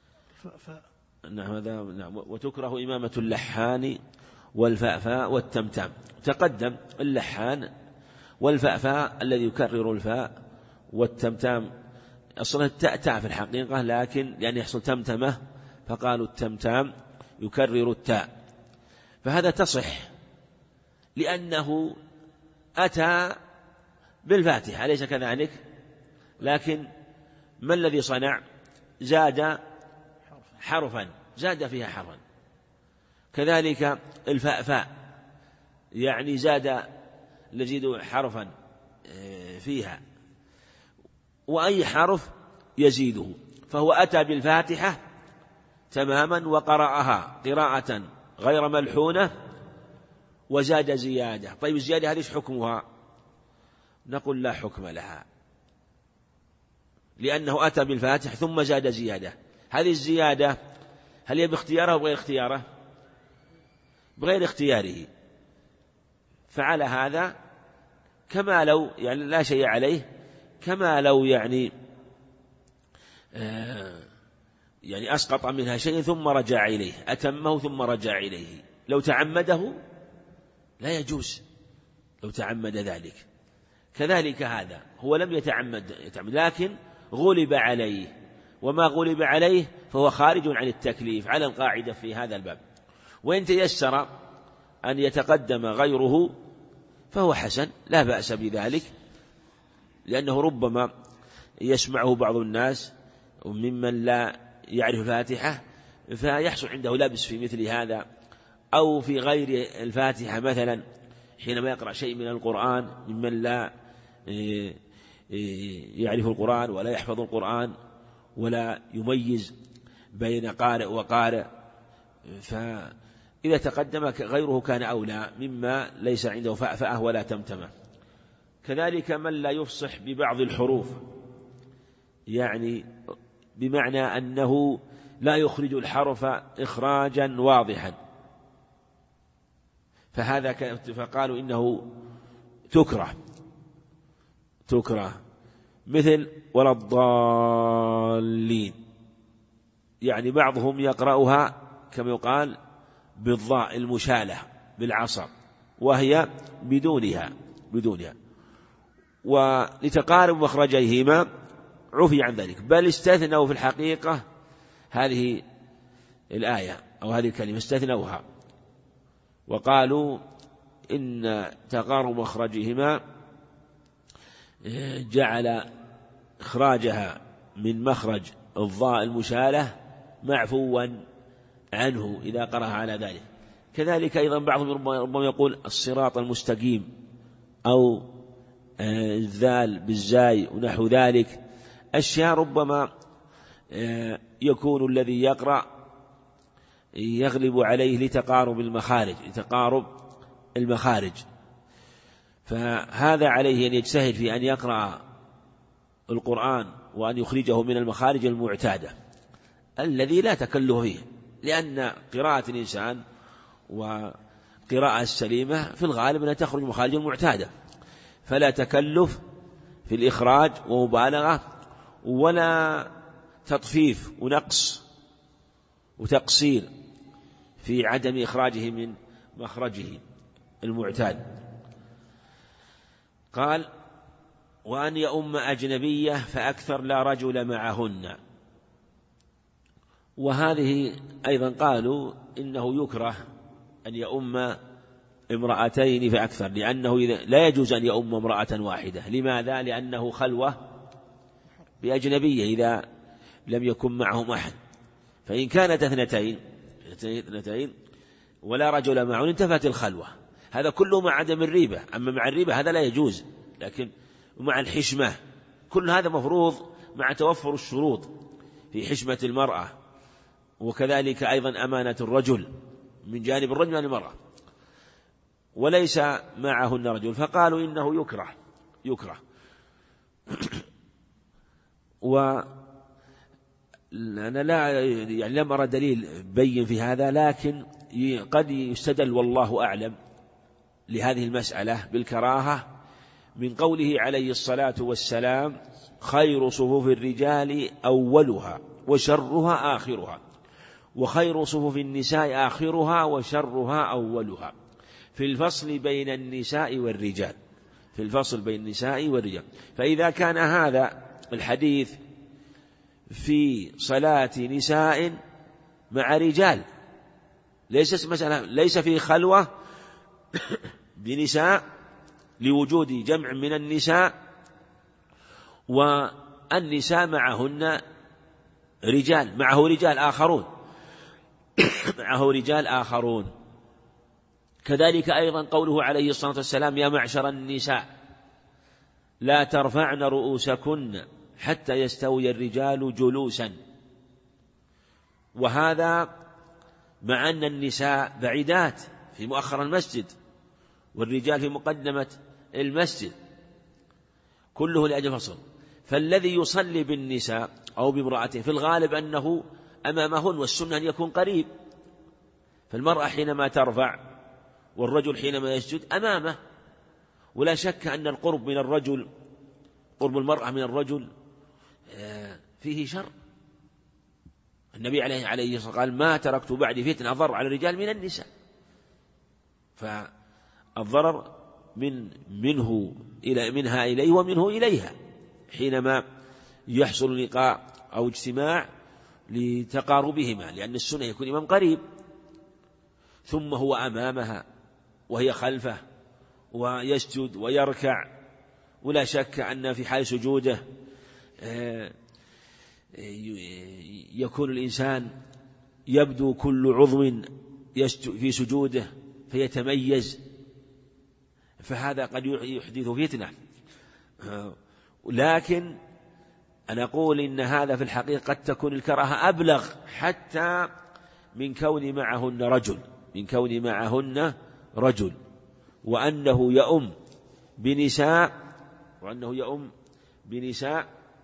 [SPEAKER 2] نعم. وتكره إمامة اللحان والفأفاء والتمتام. تقدم اللحان والفأفاء الذي يكرر الفاء، والتمتام أصلا التاء في الحقيقة، لكن لأن يحصل تمتمة فقالوا التمتام يكرر التاء، فهذا تصح لأنه أتى بالفاتحة أليس كذلك؟ لكن ما الذي صنع؟ زاد حرفا، زاد فيها حرفا. كذلك الفأفاء يعني زاد يزيد حرفا فيها، وأي حرف يزيده، فهو أتى بالفاتحة تماما وقرأها قراءة غير ملحونة وزاد زيادة. طيب الزيادة هذه ايش حكمها؟ نقول لا حكم لها، لأنه أتى بالفاتحة ثم زاد زيادة. هذه الزيادة هل هي باختياره أو بغير اختياره؟ بغير اختياره، فعلى هذا كما لو يعني لا شيء عليه، كما لو يعني أسقط منها شيء ثم رجع إليه، أتمه ثم رجع إليه. لو تعمده لا يجوز، لو تعمد ذلك. كذلك هذا هو لم يتعمد لكن غلب عليه، وما غلب عليه فهو خارج عن التكليف على القاعدة في هذا الباب. وإن تيسر أن يتقدم غيره فهو حسن، لا بأس بذلك، لأنه ربما يسمعه بعض الناس ممن لا يعرف الفاتحة فيحصل عنده لبس في مثل هذا، أو في غير الفاتحة مثلا حينما يقرأ شيء من القرآن ممن لا يعرف القرآن ولا يحفظ القرآن ولا يميز بين قارئ وقارئ، فإذا تقدم غيره كان أولى مما ليس عنده فأفأة ولا تمتمة. كذلك من لا يفصح ببعض الحروف، يعني بمعنى أنه لا يخرج الحرف إخراجا واضحا، فقالوا إنه تكره مثل ولا الضالين، يعني بعضهم يقرأها كما يقال بالضاء المشالة بالعصر وهي بدونها، ولتقارب مخرجيهما عفي عن ذلك، بل استثنوا في الحقيقة هذه الآية أو هذه الكلمة استثنوها وقالوا إن تقارب مخرجهما جعل إخراجها من مخرج الضاء المشالة معفوا عنه إذا قرأها على ذلك. كذلك أيضا بعضهم ربما يقول الصراط المستقيم أو الذال بالزاي ونحو ذلك، أشياء ربما يكون الذي يقرأ يغلب عليه لتقارب المخارج، فهذا عليه أن يجتهد في أن يقرأ القرآن وأن يخرجه من المخارج المعتادة الذي لا تكلف فيه، لأن قراءة الإنسان وقراءة السليمة في الغالب أنها تخرج من مخارج المعتادة، فلا تكلف في الإخراج ومبالغة ولا تطفيف ونقص وتقصير في عدم إخراجه من مخرجه المعتاد. قال وأن يؤم أجنبية فأكثر لا رجل معهن، وهذه أيضا قالوا إنه يكره أن يؤم امرأتين فأكثر، لأنه لا يجوز أن يؤم امرأة واحدة. لماذا؟ لأنه خلوة بأجنبية إذا لم يكن معهم أحد، فإن كانت اثنتين ولا رجل معهن انتفت الخلوة. هذا كله مع عدم الريبة، أما مع الريبة هذا لا يجوز، لكن مع الحشمة كل هذا مفروض مع توفر الشروط في حشمة المرأة، وكذلك أيضا أمانة الرجل من جانب الرجل عن المرأة، وليس معهن رجل، فقالوا إنه يكره وأنا لم أرى دليل بين في هذا، لكن قد يستدل والله أعلم لهذه المسألة بالكراهة من قوله عليه الصلاة والسلام خير صفوف الرجال أولها وشرها آخرها، وخير صفوف النساء آخرها وشرها أولها، في الفصل بين النساء والرجال. فإذا كان هذا الحديث في صلاة نساء مع رجال، ليس في خلوة بنساء لوجود جمع من النساء والنساء معهن رجال، معه رجال آخرون. كذلك أيضا قوله عليه الصلاة والسلام يا معشر النساء لا ترفعن رؤوسكن حتى يستوي الرجال جلوسا، وهذا مع أن النساء بعيدات في مؤخر المسجد والرجال في مقدمة المسجد، كله لأجل فصل. فالذي يصلي بالنساء أو بامرأته في الغالب أنه أمامهن، والسنة أن يكون قريب، فالمرأة حينما ترفع والرجل حينما يسجد أمامه، ولا شك أن القرب من الرجل، قرب المرأة من الرجل فيه شر. النبي عليه الصلاة والسلام قال ما تركت بعد فتنة أضر على الرجال من النساء، فالضرر منها إليه ومنه إليها حينما يحصل لقاء أو اجتماع لتقاربهما، لأن السنة يكون إمام قريب ثم هو أمامها وهي خلفه ويسجد ويركع، ولا شك أن في حال سجوده يكون الإنسان يبدو كل عضو في سجوده فيتميز، فهذا قد يحدث فتنة. لكن أنا أقول إن هذا في الحقيقة قد تكون الكراهة أبلغ حتى من كون معهن رجل، وأنه يؤم بنساء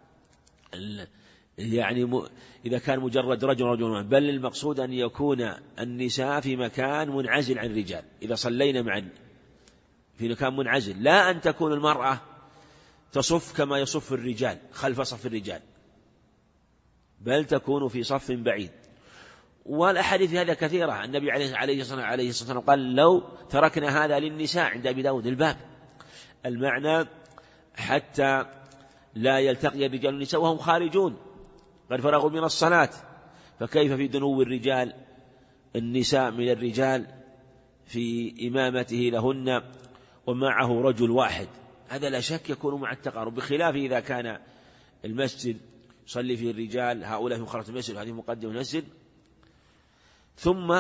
[SPEAKER 2] يعني إذا كان مجرد رجل، بل المقصود أن يكون النساء في مكان منعزل عن الرجال إذا صلينا في مكان منعزل، لا أن تكون المرأة تصف كما يصف الرجال خلف صف الرجال، بل تكون في صف بعيد. والأحاديث هذا كثيرة. النبي عليه الصلاة والسلام قال لو تركنا هذا للنساء عند أبي داود الباب، المعنى حتى لا يلتقي الرجال والنساء وهم خارجون قد فرغوا من الصلاة، فكيف في دنو الرجال النساء من الرجال في إمامته لهن ومعه رجل واحد؟ هذا لا شك يكون مع التقارب، بخلاف إذا كان المسجد يصلي فيه الرجال هؤلاء في مخرج المسجد وهذه مقدمة المسجد، ثم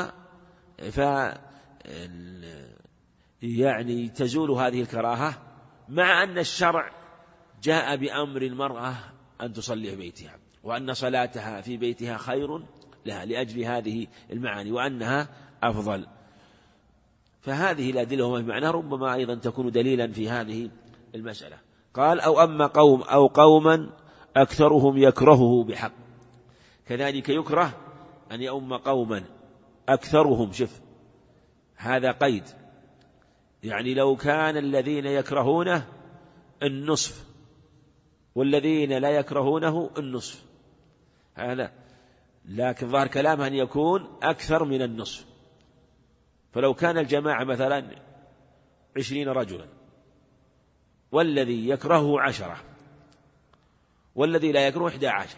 [SPEAKER 2] يعني تزول هذه الكراهة، مع أن الشرع جاء بأمر المرأة أن تصلي في بيتها، وأن صلاتها في بيتها خير لها لأجل هذه المعاني، وأنها أفضل. فهذه الأدلة وما بمعنى ربما أيضا تكون دليلا في هذه المسألة. قال أو قوما أكثرهم يكرهه بحق، كذلك يكره أن يؤم قوما أكثرهم، شف هذا قيد، يعني لو كان الذين يكرهونه النصف والذين لا يكرهونه النصف هذا، لكن ظاهر كلامه أن يكون أكثر من النصف. فلو كان الجماعة مثلا 20 رجلا والذي يكرهه 10 والذي لا يكره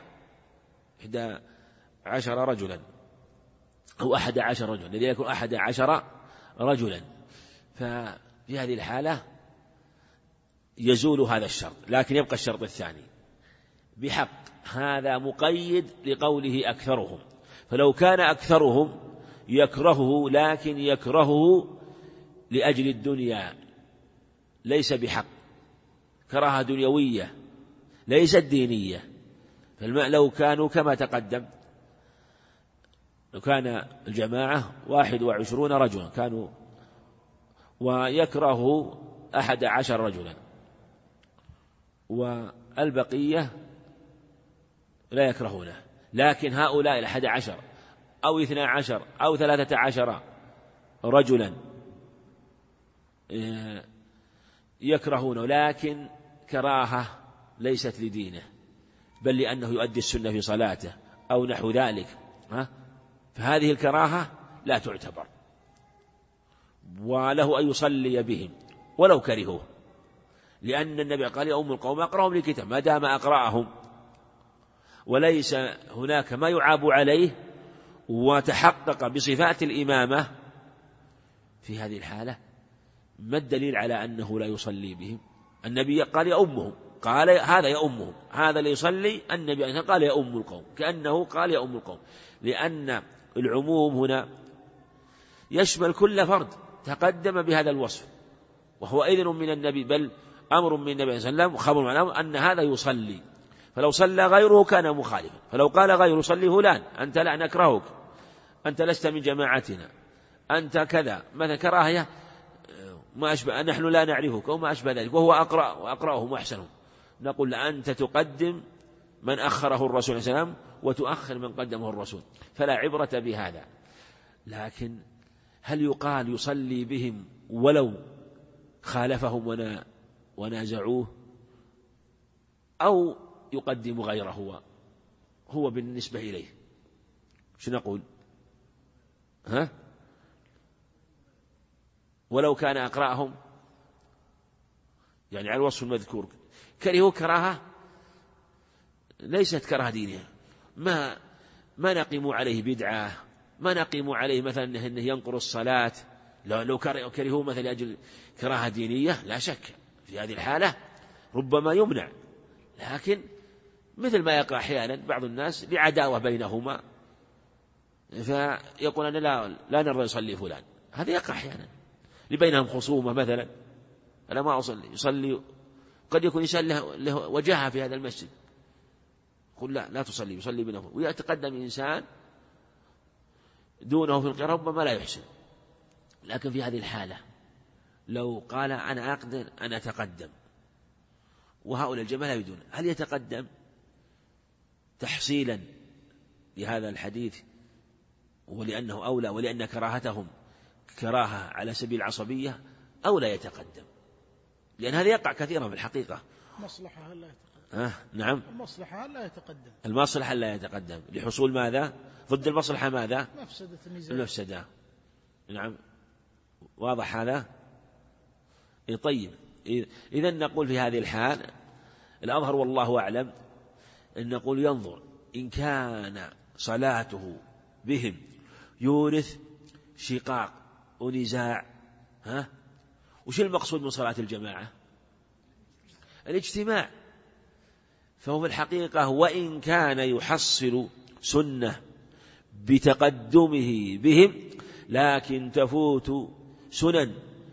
[SPEAKER 2] 11 رجلا أو 11 رجلا، الذي يكون 11 رجلا، ففي هذه الحالة يزول هذا الشرط، لكن يبقى الشرط الثاني بحق، هذا مقيد لقوله أكثرهم. فلو كان أكثرهم يكرهه لكن يكرهه لأجل الدنيا ليس بحق، كراهة دنيوية ليست دينية، لو كانوا كما تقدم، لو كان الجماعة 21 رجلا كانوا ويكره 11 رجلا والبقية لا يكرهونه، لكن هؤلاء 11 أو 12 أو 13 رجلا يكرهونه، لكن كراهة ليست لدينه بل لأنه يؤدي السنة في صلاته أو نحو ذلك، فهذه الكراهة لا تعتبر، وله أن يصلي بهم ولو كرهوه، لأن النبي قال يا أم القوم أقرأهم لكتاب، ما دام أقرأهم وليس هناك ما يعاب عليه وتحقق بصفات الإمامة، في هذه الحالة ما الدليل على أنه لا يصلي بهم؟ النبي قال يا أمهم، قال هذا يا أمهم، هذا اللي يصلي النبي قال يا أم القوم، كأنه قال يا أم القوم، لأن العموم هنا يشمل كل فرد تقدم بهذا الوصف، وهو إذن من النبي، بل أمر من النبي صلى الله عليه وسلم، خبر معنا أن هذا يصلي، فلو صلى غيره كان مخالفا. فلو قال غيره صلي فلان أنت لا نكرهك، أنت لست من جماعتنا، أنت كذا، مثلا كراهية ما أشبه، نحن لا نعرفك وما أشبه ذلك، وهو أقرأ وأقرأهم وأحسنهم، نقول أنت تقدم من أخره الرسول صلى الله عليه وسلم وتؤخر من قدمه الرسول، فلا عبرة بهذا. لكن هل يقال يصلي بهم ولو خالفهم ونازعوه، أو يقدم غيره هو بالنسبة إليه؟ شو نقول؟ ولو كان أقرأهم، يعني على الوصف المذكور، كرهوا كراهة ليست كراهة دينية، ما نقيم عليه بدعة، ما نقيم عليه مثلا أنه ينقر الصلاة، لو كرهوا مثلا لأجل كراهة دينية لا شك في هذه الحالة ربما يمنع، لكن مثل ما يقع أحيانا بعض الناس لعداوة بينهما فيقول أنا لا نرضى يصلي فلان، هذا يقع أحيانا لبينهم خصومة مثلا، أنا ما أصلي، يصلي قد يكون يسأل له وجاهة في هذا المسجد، قل لا تصلي، يصلي بينهم، ويتقدم إنسان دونه في القراءة ربما لا يحسن، لكن في هذه الحالة لو قال أنا أقدر أن أتقدم وهؤلاء الجماعة لا يريدون، هل يتقدم تحصيلا لهذا الحديث ولأنه أولى ولأن كراهتهم كراهة على سبيل العصبية، أو لا يتقدم؟ لأن هذا يقع كثيرا في الحقيقة،
[SPEAKER 1] المصلحة هل لا يتقدم؟
[SPEAKER 2] نعم،
[SPEAKER 1] المصلحة هل لا يتقدم؟
[SPEAKER 2] المصلحة لا يتقدم لحصول ماذا؟ ضد المصلحة ماذا؟
[SPEAKER 1] مفسدة النزاع.
[SPEAKER 2] المفسدة. نعم، واضح هذا؟ طيب، إذا نقول في هذه الحال الأظهر والله أعلم أن نقول ينظر إن كان صلاته بهم يورث شقاق ونزاع، وش المقصود من صلاة الجماعة؟ الاجتماع. فهو في الحقيقة وإن كان يحصل سنة بتقدمه بهم، لكن تفوت سنن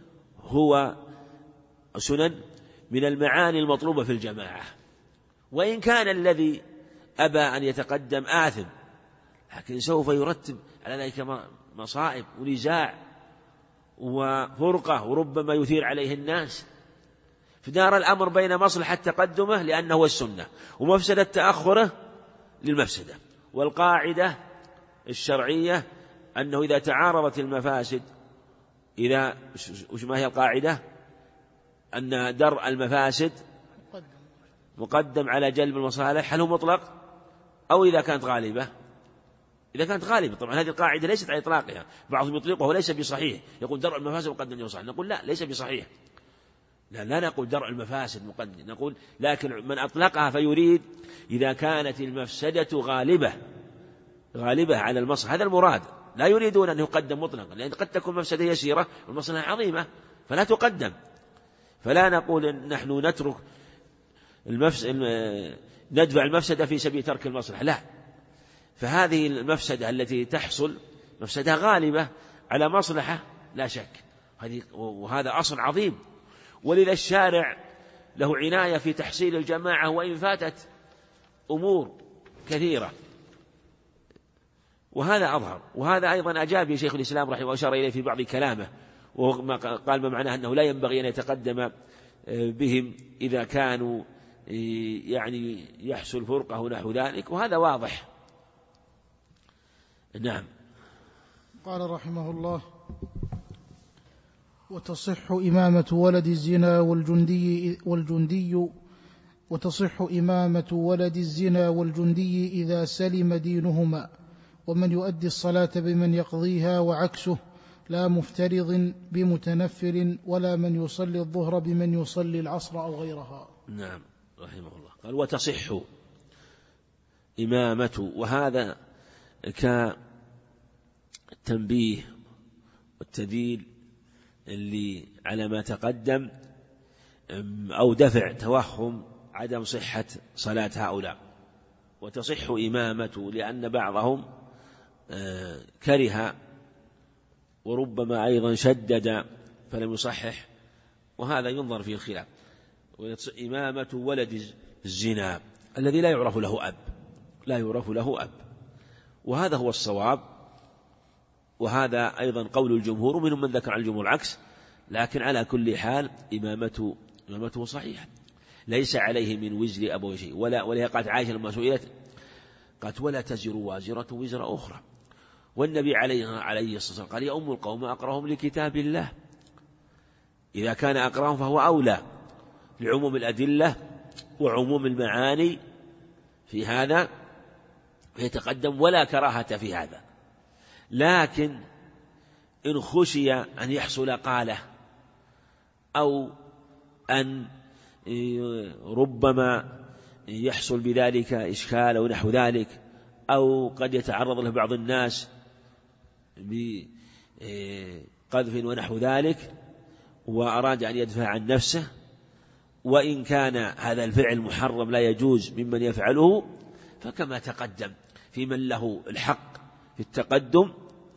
[SPEAKER 2] من المعاني المطلوبة في الجماعة. وإن كان الذي أبى أن يتقدم آثم، لكن سوف يرتب على ذلك مصائب ونزاع وفرقة، وربما يثير عليه الناس. فدار الأمر بين مصلحة تقدمه لأنه هو السنة، ومفسدة تأخره للمفسدة. والقاعدة الشرعية أنه إذا تعارضت المفاسد، وش ما هي القاعدة؟ أن درء المفاسد مقدم على جلب المصالح. هل هو مطلق أو إذا كانت غالبة؟ إذا كانت غالبة. طبعا هذه القاعدة ليست على إطلاقها، بعضهم يطلقه وليس بصحيح، يقول درء المفاسد مقدم على المصالح. نقول لا، ليس بصحيح. لا نقول درء المفاسد مقدم، نقول لكن من أطلقها فيريد إذا كانت المفسدة غالبة على المصلحة، هذا المراد. لا يريدون أن يقدم مطلقا، لأن قد تكون مفسدة يسيرة والمصلحة عظيمة فلا تقدم. فلا نقول إن نحن نترك ندفع المفسدة في سبيل ترك المصلحة، لا. فهذه المفسدة التي تحصل مفسدة غالبة على مصلحة لا شك، وهذا أصل عظيم. ولذا الشارع له عناية في تحصيل الجماعة وإن فاتت أمور كثيرة، وهذا أظهر. وهذا أيضا أجاب به شيخ الإسلام رحمه الله وأشار إليه في بعض كلامه، وقال ما معناه أنه لا ينبغي أن يتقدم بهم إذا كانوا يعني يحصل فرقة ونحو ذلك، وهذا واضح. نعم.
[SPEAKER 1] قال رحمه الله: وتصح إمامة ولد الزنا والجندي إذا سلم دينهما، ومن يؤدي الصلاة بمن يقضيها وعكسه، لا مفترض بمتنفل، ولا من يصلي الظهر بمن يصلي العصر أو غيرها.
[SPEAKER 2] نعم رحمه الله. قال وتصح إمامة، وهذا كالتنبيه والتدليل اللي على ما تقدم، أو دفع توهم عدم صحة صلاة هؤلاء. وتصح إمامة لأن بعضهم كره وربما أيضا شدد فلم يصحح، وهذا ينظر فيه الخلاف. إمامة ولد الزنا الذي لا يعرف له أب، وهذا هو الصواب، وهذا أيضا قول الجمهور، ومنهم من ذكر على الجمهور العكس. لكن على كل حال إمامته صحيحة، ليس عليه من وزر أبوه شيء. ولا قالت عائشة لما سئلت قالت: ولا تزر وازرة وزر أخرى. والنبي عليه الصلاة والسلام قال: يا أم القوم أقرأهم لكتاب الله. إذا كان أقرأهم فهو أولى لعموم الأدلة وعموم المعاني في هذا، فيتقدم ولا كراهة في هذا. لكن إن خشي أن يحصل قالة، أو أن ربما يحصل بذلك إشكال أو نحو ذلك، أو قد يتعرض له بعض الناس بقذف ونحو ذلك، وأراد أن يدفع عن نفسه، وإن كان هذا الفعل محرم لا يجوز ممن يفعله، فكما تقدم في من له الحق في التقدم،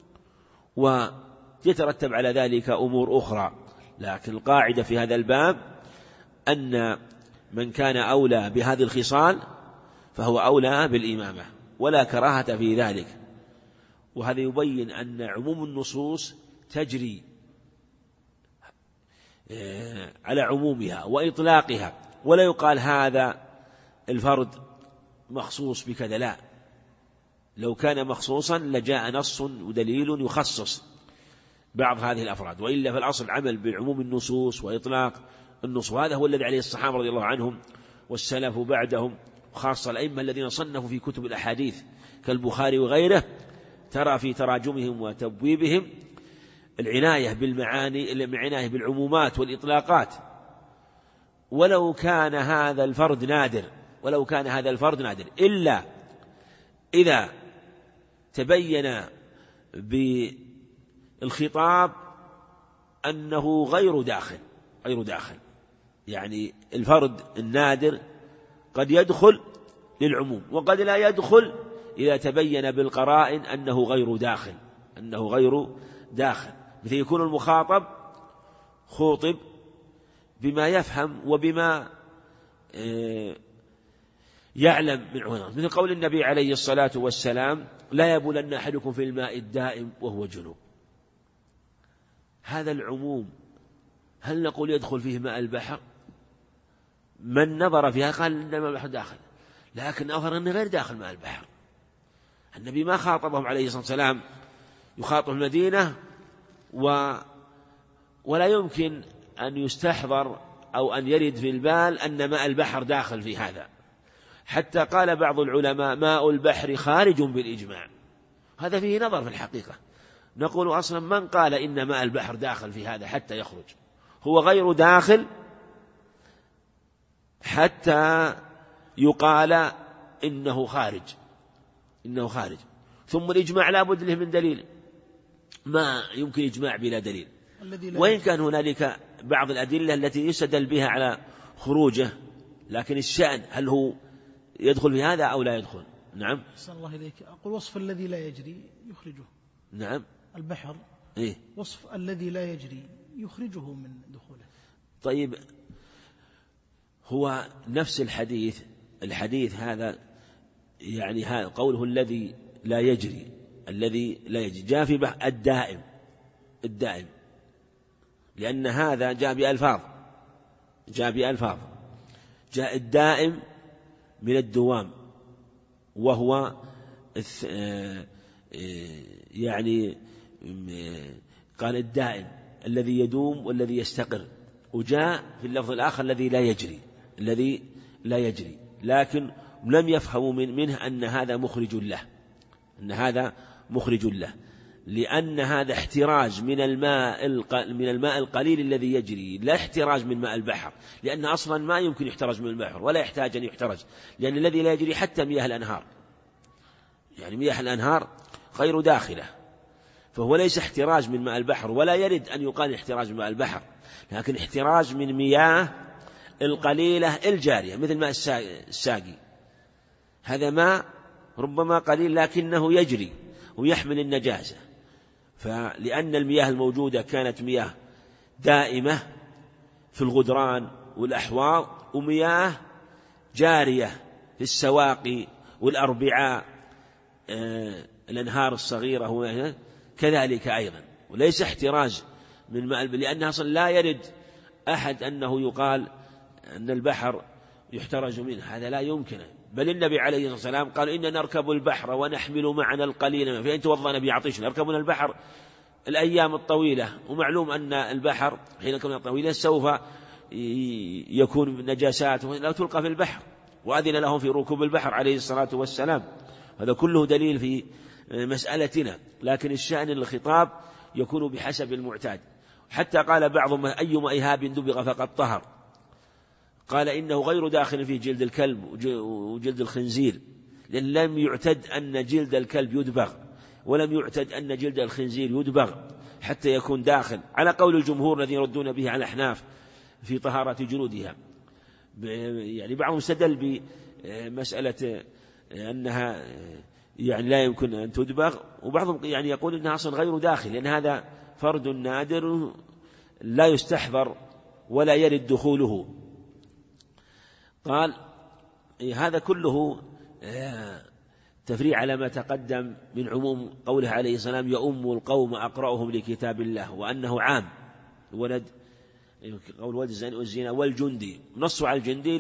[SPEAKER 2] ويترتب على ذلك أمور أخرى. لكن القاعدة في هذا الباب أن من كان أولى بهذه الخصال فهو أولى بالإمامة، ولا كراهة في ذلك. وهذا يبين أن عموم النصوص تجري على عمومها وإطلاقها، ولا يقال هذا الفرد مخصوص بكذا، لا. لو كان مخصوصا لجاء نص ودليل يخصص بعض هذه الأفراد، وإلا فالأصل عمل بعموم النصوص وإطلاق النص. وهذا هو الذي عليه الصحابة رضي الله عنهم والسلف بعدهم، وخاصة الأئمة الذين صنفوا في كتب الأحاديث كالبخاري وغيره، ترى في تراجمهم وتبويبهم العناية بالمعاني، العناية بالعمومات والإطلاقات، ولو كان هذا الفرد نادر، إلا إذا تبين بالخطاب أنه غير داخل. يعني الفرد النادر قد يدخل للعموم وقد لا يدخل إذا تبين بالقرائن أنه غير داخل، مثل يكون المخاطب خوطب بما يفهم وبما يعلم من عناصر، مثل قول النبي عليه الصلاة والسلام: لا يبولن أحدكم في الماء الدائم وهو جنوب. هذا العموم هل نقول يدخل فيه ماء البحر؟ من نظر فيها قال إن ماء البحر داخل، لكن أظهر أنه غير داخل ماء البحر. النبي ما خاطبهم عليه الصلاة والسلام، يخاطب المدينة ولا يمكن أن يستحضر أو أن يرد في البال أن ماء البحر داخل في هذا، حتى قال بعض العلماء: ماء البحر خارج بالإجماع. هذا فيه نظر في الحقيقة. نقول أصلا من قال إن ماء البحر داخل في هذا حتى يخرج؟ هو غير داخل حتى يقال إنه خارج. ثم الإجماع لا بد له من دليل، ما يمكن إجماع بلا دليل، وإن كان هنالك بعض الأدلة التي يستدل بها على خروجه، لكن الشأن هل هو يدخل في هذا أو لا يدخل. نعم.
[SPEAKER 1] أحسن الله إليك. أقول وصف الذي لا يجري يخرجه.
[SPEAKER 2] نعم.
[SPEAKER 1] البحر وصف الذي لا يجري يخرجه من دخوله.
[SPEAKER 2] طيب، هو نفس الحديث هذا، يعني قوله الذي لا يجري جاء في بحر الدائم، لأن هذا جاء بألفاظ. جاء الدائم من الدوام، وهو يعني قال الدائم الذي يدوم والذي يستقر. وجاء في اللفظ الآخر الذي لا يجري، لكن لم يفهموا منه أن هذا مخرج له، لأن هذا احتراز من الماء القليل الذي يجري، لا احتراز من ماء البحر، لأن أصلا ما يمكن يحترز من البحر ولا يحتاج أن يحترز، لأن الذي لا يجري حتى مياه الأنهار، يعني مياه الأنهار غير داخلة، فهو ليس احتراز من ماء البحر، ولا يرد أن يقال احتراز من ماء البحر، لكن احتراز من مياه القليلة الجارية، مثل ماء الساقي. هذا ماء ربما قليل لكنه يجري ويحمل النجاسة، فلأن المياه الموجودة كانت مياه دائمة في الغدران والأحواض، ومياه جارية في السواقي والأربعاء، الأنهار الصغيرة كذلك أيضا، وليس احتراز من ماء، لأن أصلا لا يرد أحد أنه يقال أن البحر يحترز منه، هذا لا يمكن. بل النبي عليه الصلاة والسلام قال: إن نركب البحر ونحمل معنا القليل، فإن توضأ نبي عطش. نركبون البحر الأيام الطويلة، ومعلوم أن البحر حين كان طويلا سوف يكون نجاسات لا تلقى في البحر، وأذن لهم في ركوب البحر عليه الصلاة والسلام. هذا كله دليل في مسألتنا، لكن الشأن الخطاب يكون بحسب المعتاد. حتى قال بعضهم: أيما إهاب دبغ فقد طهر. قال: إنه غير داخل في جلد الكلب وجلد الخنزير، لأن لم يعتد أن جلد الكلب يدبغ، ولم يعتد أن جلد الخنزير يدبغ حتى يكون داخل، على قول الجمهور الذين يردون به على الأحناف في طهارة جلودها. يعني بعضهم استدل بمسألة أنها يعني لا يمكن أن تدبغ، وبعضهم يعني يقول أنها أصلا غير داخل، لأن هذا فرد نادر لا يستحضر ولا يرد دخوله. قال: هذا كله تفريع على ما تقدم من عموم قوله عليه السلام: يؤم القوم أقرأهم لكتاب الله، وأنه عام. قول ولد الزنا والجندي، نصوا على الجندي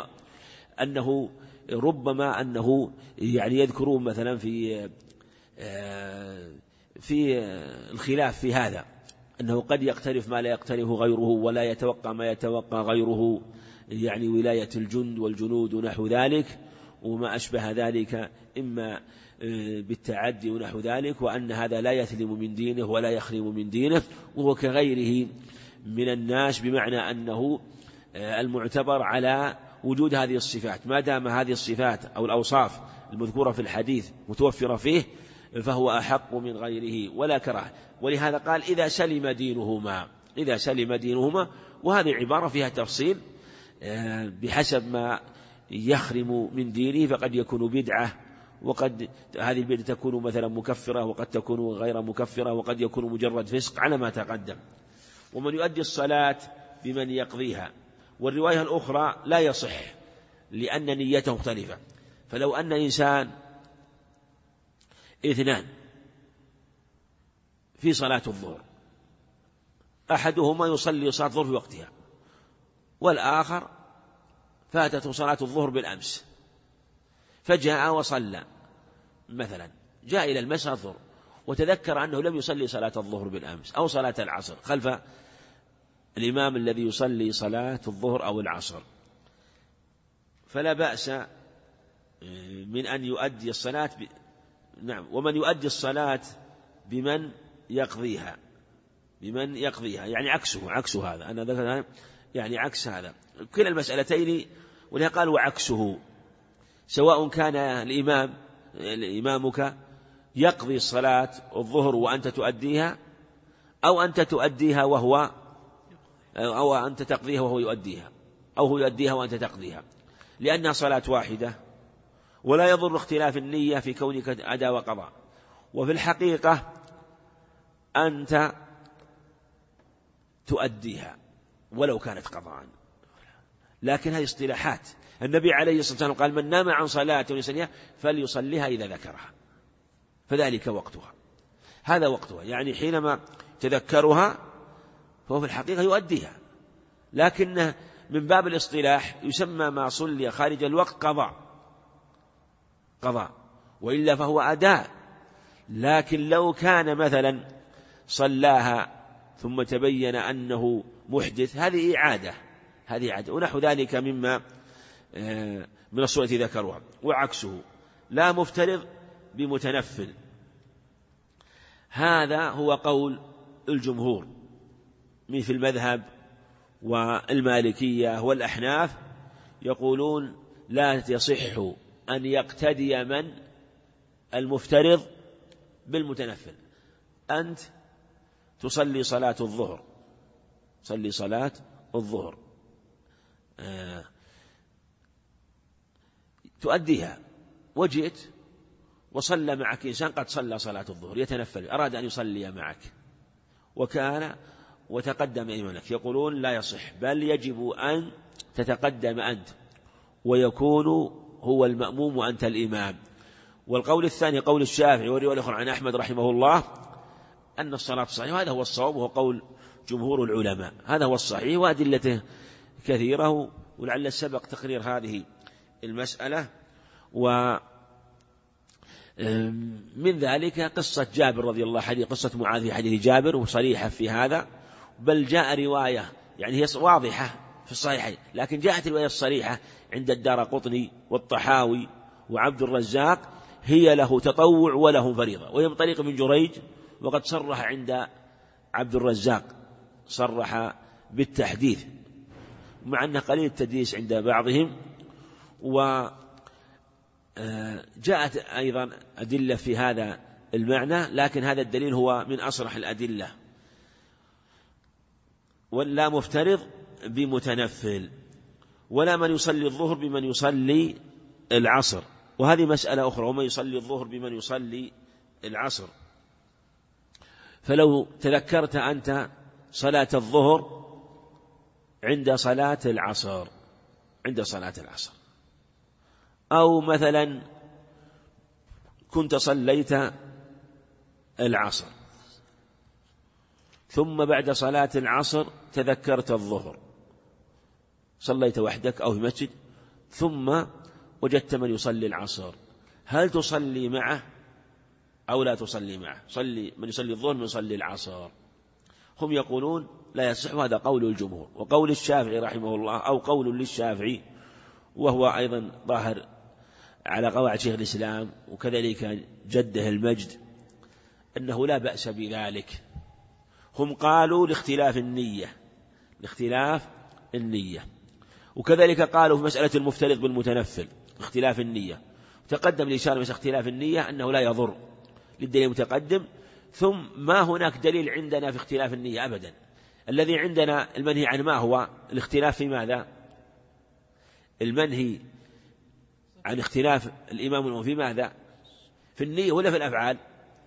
[SPEAKER 2] لأنه ربما أنه يعني يذكرون مثلا في الخلاف في هذا، أنه قد يقترف ما لا يقترف غيره ولا يتوقع ما يتوقع غيره، يعني ولاية الجند والجنود ونحو ذلك وما أشبه ذلك إما بالتعدي ونحو ذلك، وأن هذا لا يثلم من دينه ولا يخرم من دينه، وهو كغيره من الناس، بمعنى أنه المعتبر على وجود هذه الصفات، ما دام هذه الصفات أو الأوصاف المذكورة في الحديث متوفرة فيه فهو أحق من غيره ولا كراهة. ولهذا قال إذا سلم دينهما، وهذه عبارة فيها تفصيل بحسب ما يخرم من دينه، فقد يكون بدعة، وقد هذه البدعة تكون مثلا مكفرة، وقد تكون غير مكفرة، وقد يكون مجرد فسق على ما تقدم. ومن يؤدي الصلاة بمن يقضيها، والرواية الأخرى لا يصح لأن نيته مختلفة. فلو أن إنسان اثنان في صلاة الظهر، أحدهما يصلي صلاة الظهر في وقتها، والآخر فاتته صلاة الظهر بالأمس، فجاء وصلى مثلا، جاء إلى المسجد الظهر وتذكر أنه لم يصلي صلاة الظهر بالأمس أو صلاة العصر خلف الإمام الذي يصلي صلاة الظهر أو العصر، فلا بأس من أن يؤدي الصلاة ومن يؤدي الصلاة بمن يقضيها يعني عكسه هذا، أنا ذكر يعني عكس هذا، كلا المسألتين. ولهذا قال وعكسه، سواء كان إمامك يقضي الصلاة الظهر وأنت تؤديها، أو أنت تؤديها أو أنت تقضيها وهو يؤديها، أو هو يؤديها وأنت تقضيها، لأنها صلاة واحدة، ولا يضر اختلاف النية في كونك أداء وقضاء. وفي الحقيقة أنت تؤديها ولو كانت قضاء، لكن هذه اصطلاحات. النبي عليه الصلاة والسلام قال من نام عن صلاة ونسيها فليصليها إذا ذكرها، فذلك وقتها، هذا وقتها، يعني حينما تذكرها فهو في الحقيقة يؤديها، لكن من باب الاصطلاح يسمى ما صلي خارج الوقت قضاء، وإلا فهو أداء. لكن لو كان مثلا صلاها ثم تبين أنه محدث، هذه إعادة، ونحو ذلك مما من الصورة ذكروها. وعكسه لا مفترض بمتنفل، هذا هو قول الجمهور مثل المذهب والمالكية والأحناف، يقولون لا يصح أن يقتدي من المفترض بالمتنفل. أنت تصلي صلاة الظهر تؤديها، وجئت وصلى معك إنسان قد صلى صلاة الظهر يتنفل، أراد أن يصلي معك وتقدم إمامك، يقولون لا يصح، بل يجب أن تتقدم أنت ويكون هو المأموم وأنت الإمام. والقول الثاني قول الشافعي والرواية الأخرى عن أحمد رحمه الله أن الصلاة صحيحة، وهذا هو الصواب وهو قول جمهور العلماء، هذا هو الصحيح، وأدلته كثيرة، ولعل السبق تقرير هذه المسألة. ومن ذلك قصة جابر رضي الله عنه، قصة معاذ في حديث جابر وصريحة في هذا، بل جاء رواية يعني هي واضحة في الصحيحين، لكن جاءت الرواية الصريحة عند الدارقطني والطحاوي وعبد الرزاق، هي له تطوع وله فريضة، وهي من طريق ابن جريج، وقد صرح عند عبد الرزاق صرح بالتحديث، مع أنه قليل التدليس عند بعضهم. وجاءت أيضا أدلة في هذا المعنى، لكن هذا الدليل هو من أصرح الأدلة. ولا مفترض بمتنفل، ولا من يصلي الظهر بمن يصلي العصر، وهذه مسألة أخرى، ومن يصلي الظهر بمن يصلي العصر. فلو تذكرت أنت صلاة الظهر عند صلاة العصر أو مثلا كنت صليت العصر ثم بعد صلاة العصر تذكرت الظهر، صليت وحدك أو في مسجد ثم وجدت من يصلي العصر، هل تصلي معه أو لا تصلي معه؟ من يصلي الظهر من يصلي العصر، هم يقولون لا يصح، هذا قول الجمهور. وقول الشافعي رحمه الله أو قول للشافعي، وهو أيضا ظاهر على قواعد شيخ الإسلام وكذلك جده المجد، أنه لا بأس بذلك. هم قالوا لاختلاف النية، وكذلك قالوا في مسألة المفترض بالمتنفل اختلاف النية. تقدم الإشارة بس اختلاف النية أنه لا يضر للدليل المتقدم. ثم ما هناك دليل عندنا في اختلاف النية أبدا. الذي عندنا المنهي عنه ما هو؟ الاختلاف في ماذا؟ المنهي عن اختلاف الإمام في ماذا؟ في النية ولا في الأفعال؟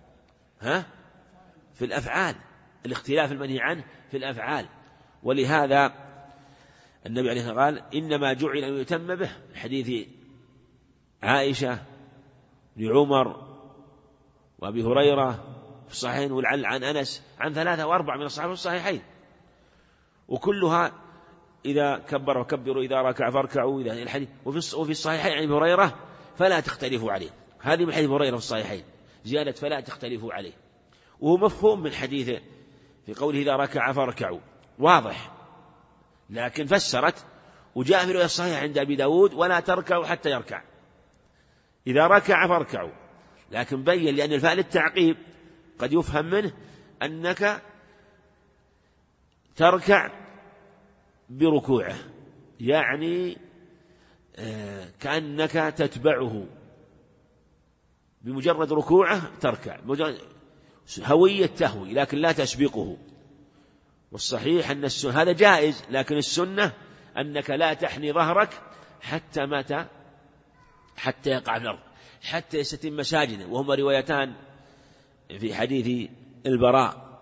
[SPEAKER 2] في الأفعال. الاختلاف المنهي عنه في الأفعال. ولهذا النبي عليه الصلاة والسلام قال إنما جعل أن يتم به، حديث عائشة لعمر وأبي هريرة في الصحيحين، والعل عن أنس عن 3 و4 من الصحابة في الصحيحين، وكلها إذا كبر وكبروا، إذا ركع فاركعوا، إذا الحديث. وفي الصحيحين عن أبي هريرة فلا تختلفوا عليه، هذه من حديث هريرة في الصحيحين زيادة فلا تختلفوا عليه، وهو مفهوم من حديثه في قوله إذا ركع فاركعوا واضح، لكن فسرت وجاء في رواية الصحيح عند أبي داود ولا تركعوا حتى يركع، إذا ركع فاركعوا، لكن بين لأن الفاء للتعقيب قد يفهم منه أنك تركع بركوعه، يعني كأنك تتبعه بمجرد ركوعه تركع، هوية تهوي لكن لا تسبقه. والصحيح أن هذا جائز، لكن السنة أنك لا تحني ظهرك حتى متى؟ حتى يقع في الأرض، حتى يستتم مساجدا، وهما روايتان في حديث البراء،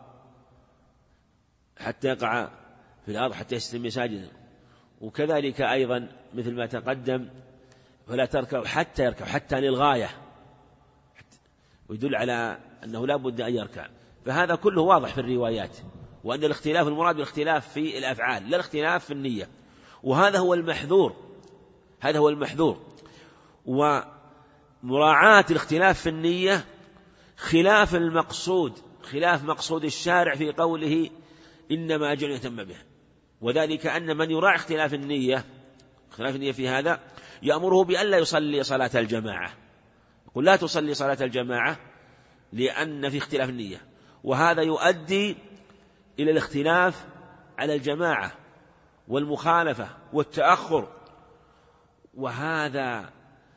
[SPEAKER 2] حتى يقع في الأرض حتى يستتم مساجدا. وكذلك أيضا مثل ما تقدم فلا تركع حتى يركع، حتى للغاية، ويدل على أنه لا بد أن يركع. فهذا كله واضح في الروايات، وأن الاختلاف المراد بالاختلاف في الأفعال لا الاختلاف في النية، وهذا هو المحذور، هذا هو المحذور. ومراعاة الاختلاف في النية خلاف المقصود، خلاف مقصود الشارع في قوله إنما جعل يتم به، وذلك أن من يراعي اختلاف النية في هذا يأمره بألا يصلي صلاة الجماعة، يقول لا تصلي صلاة الجماعة لأن في اختلاف النية، وهذا يؤدي إلى الاختلاف على الجماعة والمخالفة والتأخر. وهذا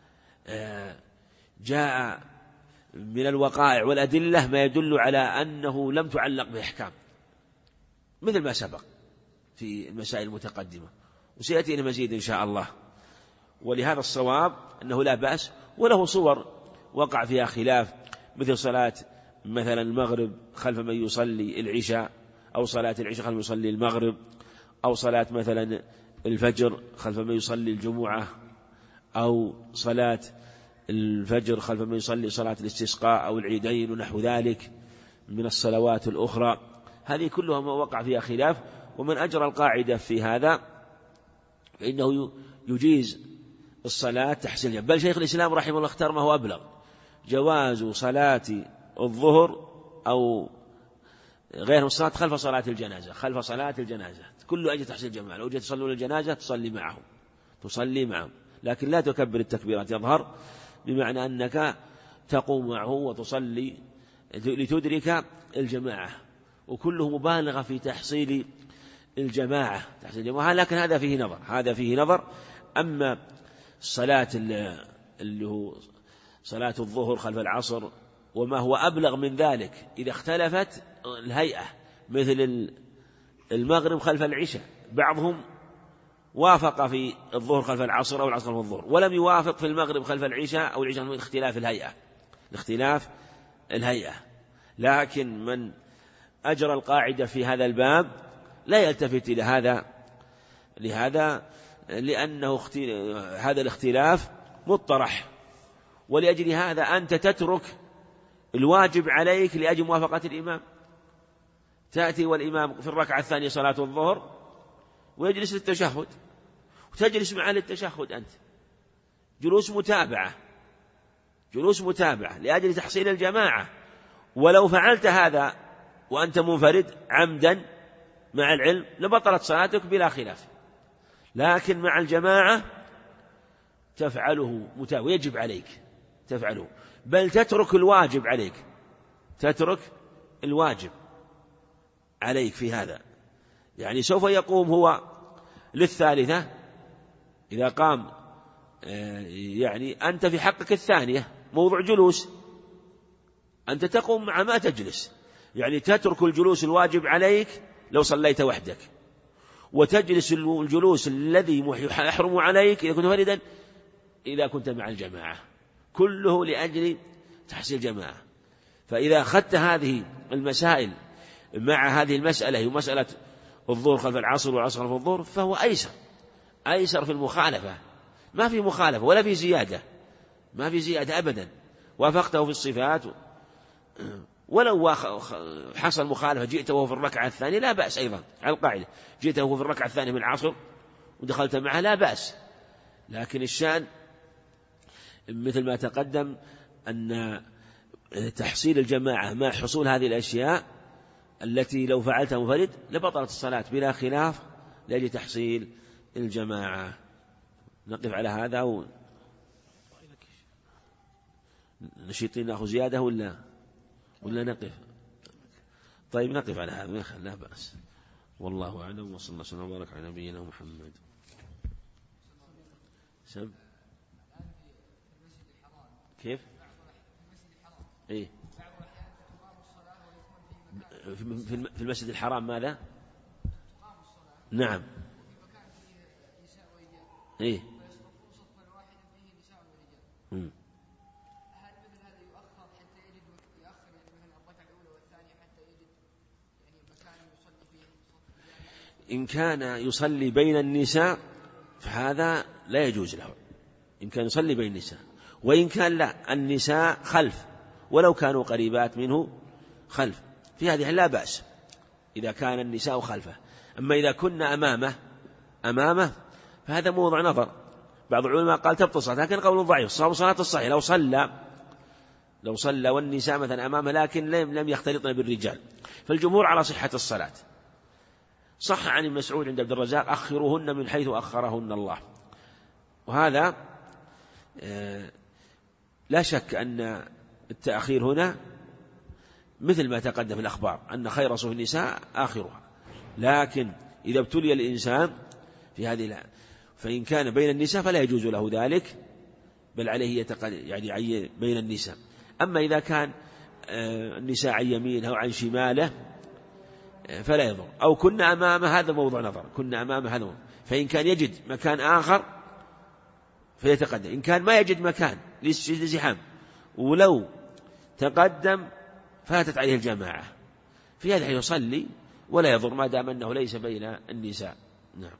[SPEAKER 2] جاء من الوقائع والأدلة ما يدل على أنه لم تعلق بإحكام، مثل ما سبق في المسائل المتقدمة، وسيأتي المزيد إن شاء الله. ولهذا الصواب أنه لا بأس، وله صور وقع فيها خلاف، مثل صلاة مثلا المغرب خلف من يصلي العشاء، أو صلاة العشاء خلف من يصلي المغرب، أو صلاة مثلا الفجر خلف من يصلي الجمعة، أو صلاة الفجر خلف من يصلي صلاة الاستسقاء أو العيدين ونحو ذلك من الصلوات الأخرى. هذه كلها ما وقع فيها خلاف، ومن أجرى القاعدة في هذا فإنه يجيز الصلاة تحسين الجماعة. بل شيخ الإسلام رحمه الله اختار ما هو أبلغ، جواز صلاة الظهر أو غير الصلاة خلف صلاة الجنازة، خلف صلاة الجنازة، كل أجل تحسين الجماعة، لو جئت تصلون الجنازة تصلي معهم، لكن لا تكبر التكبيرات يظهر، بمعنى أنك تقوم معه وتصلي لتدرك الجماعة، وكله مبالغة في تحصيل الجماعة، لكن هذا فيه نظر. أما الصلاة اللي هو صلاة الظهر خلف العصر وما هو أبلغ من ذلك إذا اختلفت الهيئة، مثل المغرب خلف العشاء، بعضهم وافق في الظهر خلف العصر أو العصر خلف الظهر، ولم يوافق في المغرب خلف العشاء أو العشاء، من اختلاف الهيئة. لكن من أجرى القاعدة في هذا الباب لا يلتفت إلى هذا، لأنه هذا الاختلاف مطرح، ولأجل هذا أنت تترك الواجب عليك لأجل موافقة الإمام. تأتي والإمام في الركعة الثانية صلاة الظهر ويجلس للتشهد، وتجلس معه للتشهد، أنت جلوس متابعة لأجل تحصيل الجماعة. ولو فعلت هذا وأنت منفرد عمدا مع العلم لبطلت صلاتك بلا خلاف، لكن مع الجماعة تفعله ويجب عليك تفعله، بل تترك الواجب عليك، تترك الواجب عليك في هذا. يعني سوف يقوم هو للثالثة إذا قام، يعني أنت في حقك الثانية موضع جلوس، أنت تقوم مع ما تجلس، يعني تترك الجلوس الواجب عليك لو صليت وحدك، وتجلس الجلوس الذي يحرم عليك إذا كنت فردا إذا كنت مع الجماعة، كله لأجل تحصيل الجماعة. فإذا أخذت هذه المسائل مع هذه المسألة هي مسألة الظهر خلف العصر والعصر خلف الظهر، فهو أيسر في المخالفة، ما في مخالفة ولا في زيادة، ما في زيادة أبدا، وافقته في الصفات، ولو حصل مخالفة جئته وهو في الركعة الثانية لا بأس أيضا على القاعدة، جئته وهو في الركعة الثانية من العصر ودخلت معه لا بأس. لكن الشأن مثل ما تقدم أن تحصيل الجماعة مع حصول هذه الأشياء التي لو فعلتها منفرد لبطلت الصلاة بلا خلاف لأجل تحصيل الجماعة. نقف على هذا نشيطين نأخذ زيادة ولا نقف؟ طيب نقف على هذا لا بأس، والله أعلم، وصلى الله وسلم وبارك على نبينا محمد. كيف؟ إيه؟ في المسجد الحرام ماذا؟ نعم. إيه؟ إن كان يصلي بين النساء فهذا لا يجوز له، إن كان يصلي بين النساء، وإن كان لا النساء خلف ولو كانوا قريبات منه خلف، في هذه لا بأس إذا كان النساء خلفه. أما إذا كنا أمامه فهذا موضع نظر، بعض العلماء قال تبطل صلاة، لكن قول ضعيف، صلاة الصحيح لو صلى والنساء مثلا أمامه لكن لم يختلطن بالرجال، فالجمهور على صحة الصلاة. صح عن ابن مسعود عند عبد الرزاق أخروهن من حيث أخرهن الله، وهذا لا شك أن التأخير هنا مثل ما تقدم في الأخبار أن خير صفوف النساء آخرها، لكن إذا ابتلي الإنسان في هذه فإن كان بين النساء فلا يجوز له ذلك، بل عليه يعني بين النساء. أما إذا كان النساء عن يمينه أو عن شماله فلا يضر، أو كنا أمامه هذا موضع نظر، كنا أمامه هذا موضع. فإن كان يجد مكان آخر فيتقدم، إن كان ما يجد مكان للزحام ولو تقدم فاتت عليه الجماعة، في هذا يصلي ولا يضر ما دام أنه ليس بين النساء. نعم.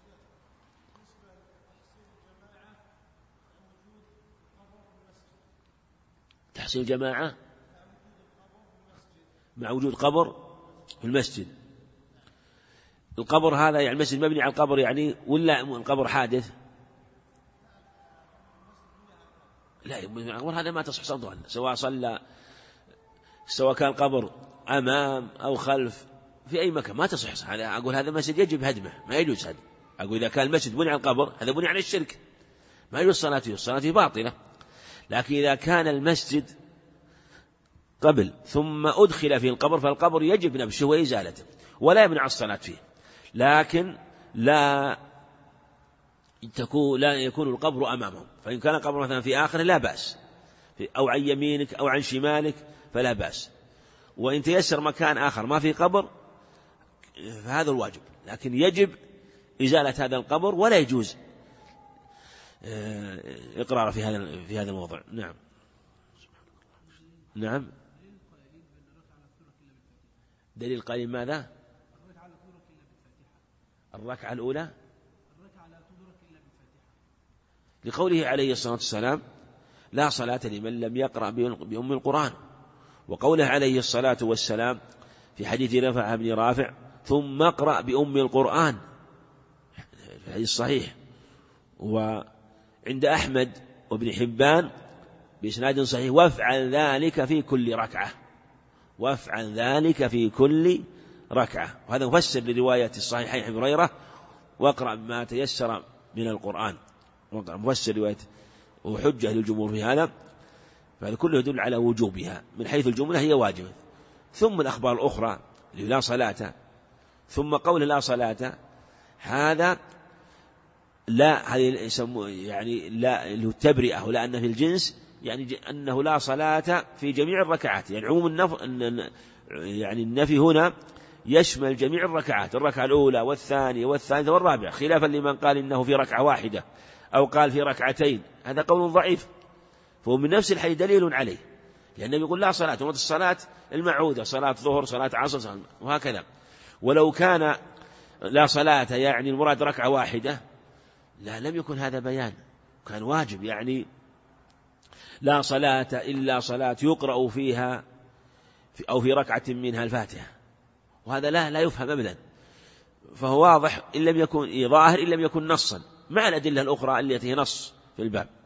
[SPEAKER 2] تحصيل جماعة مع وجود قبر في المسجد. القبر هذا يعني المسجد مبني على القبر يعني ولا القبر حادث؟ لا، القبر هذا ما تصح صلاته، سواء كان قبر أمام أو خلف في أي مكان ما تصح. هذا أقول هذا المسجد يجب هدمه، ما يجوز هدمه. أقول إذا كان المسجد بني على القبر هذا بني على الشرك، ما يجوز صلاته باطلة. لكن إذا كان المسجد قبل ثم أدخل فيه القبر فالقبر يجب نبشه وإزالته ولا يمنع الصلاة فيه، لكن لا يكون القبر أمامهم. فإن كان القبر مثلا في آخره لا بأس، أو عن يمينك أو عن شمالك فلا بأس. وإن تيسر مكان آخر ما في قبر فهذا الواجب، لكن يجب إزالة هذا القبر ولا يجوز إقرار في هذا الموضع. نعم. نعم. دليل قائل ماذا؟ الركعة الأولى لقوله عليه الصلاة والسلام لا صلاة لمن لم يقرأ بأم القرآن، وقوله عليه الصلاة والسلام في حديث رفاعة بن رافع ثم اقرأ بأم القرآن في الحديث الصحيح. وعند أحمد وابن حبان بإسناد صحيح وافعل ذلك في كل ركعة، وافعل ذلك في كل ركعة. وهذا مفسر لرواية الصحيحين عن هريرة واقرأ ما تيسر من القرآن، مفسر رواية وحجة للجمهور في هذا، فهذا كله يدل على وجوبها من حيث الجملة هي واجبة. ثم الأخبار الأخرى لا صلاة، ثم قول لا صلاة هذا لا، هذه يعني لا التبرئة، ولا أن في الجنس يعني أنه لا صلاة في جميع الركعات، يعني عموم يعني النفي هنا يشمل جميع الركعات، الركعة الأولى والثانية والثالثة والرابعة، خلافا لمن قال إنه في ركعة واحدة أو قال في ركعتين، هذا قول ضعيف، فهو من نفس الحديث دليل عليه، لأنه يقول لا صلاة، ومراد الصلاة المعودة، صلاة ظهر، صلاة عصر، وهكذا. ولو كان لا صلاة يعني المراد ركعة واحدة، لا، لم يكن هذا بيان، كان واجب، يعني لا صلاة إلا صلاة يقرأ فيها أو في ركعة منها الفاتحة، وهذا لا يفهم أبدا، فهو واضح إن لم يكن ظاهر، إن لم يكن نصا، مع الأدلة الأخرى التي نص في الباب.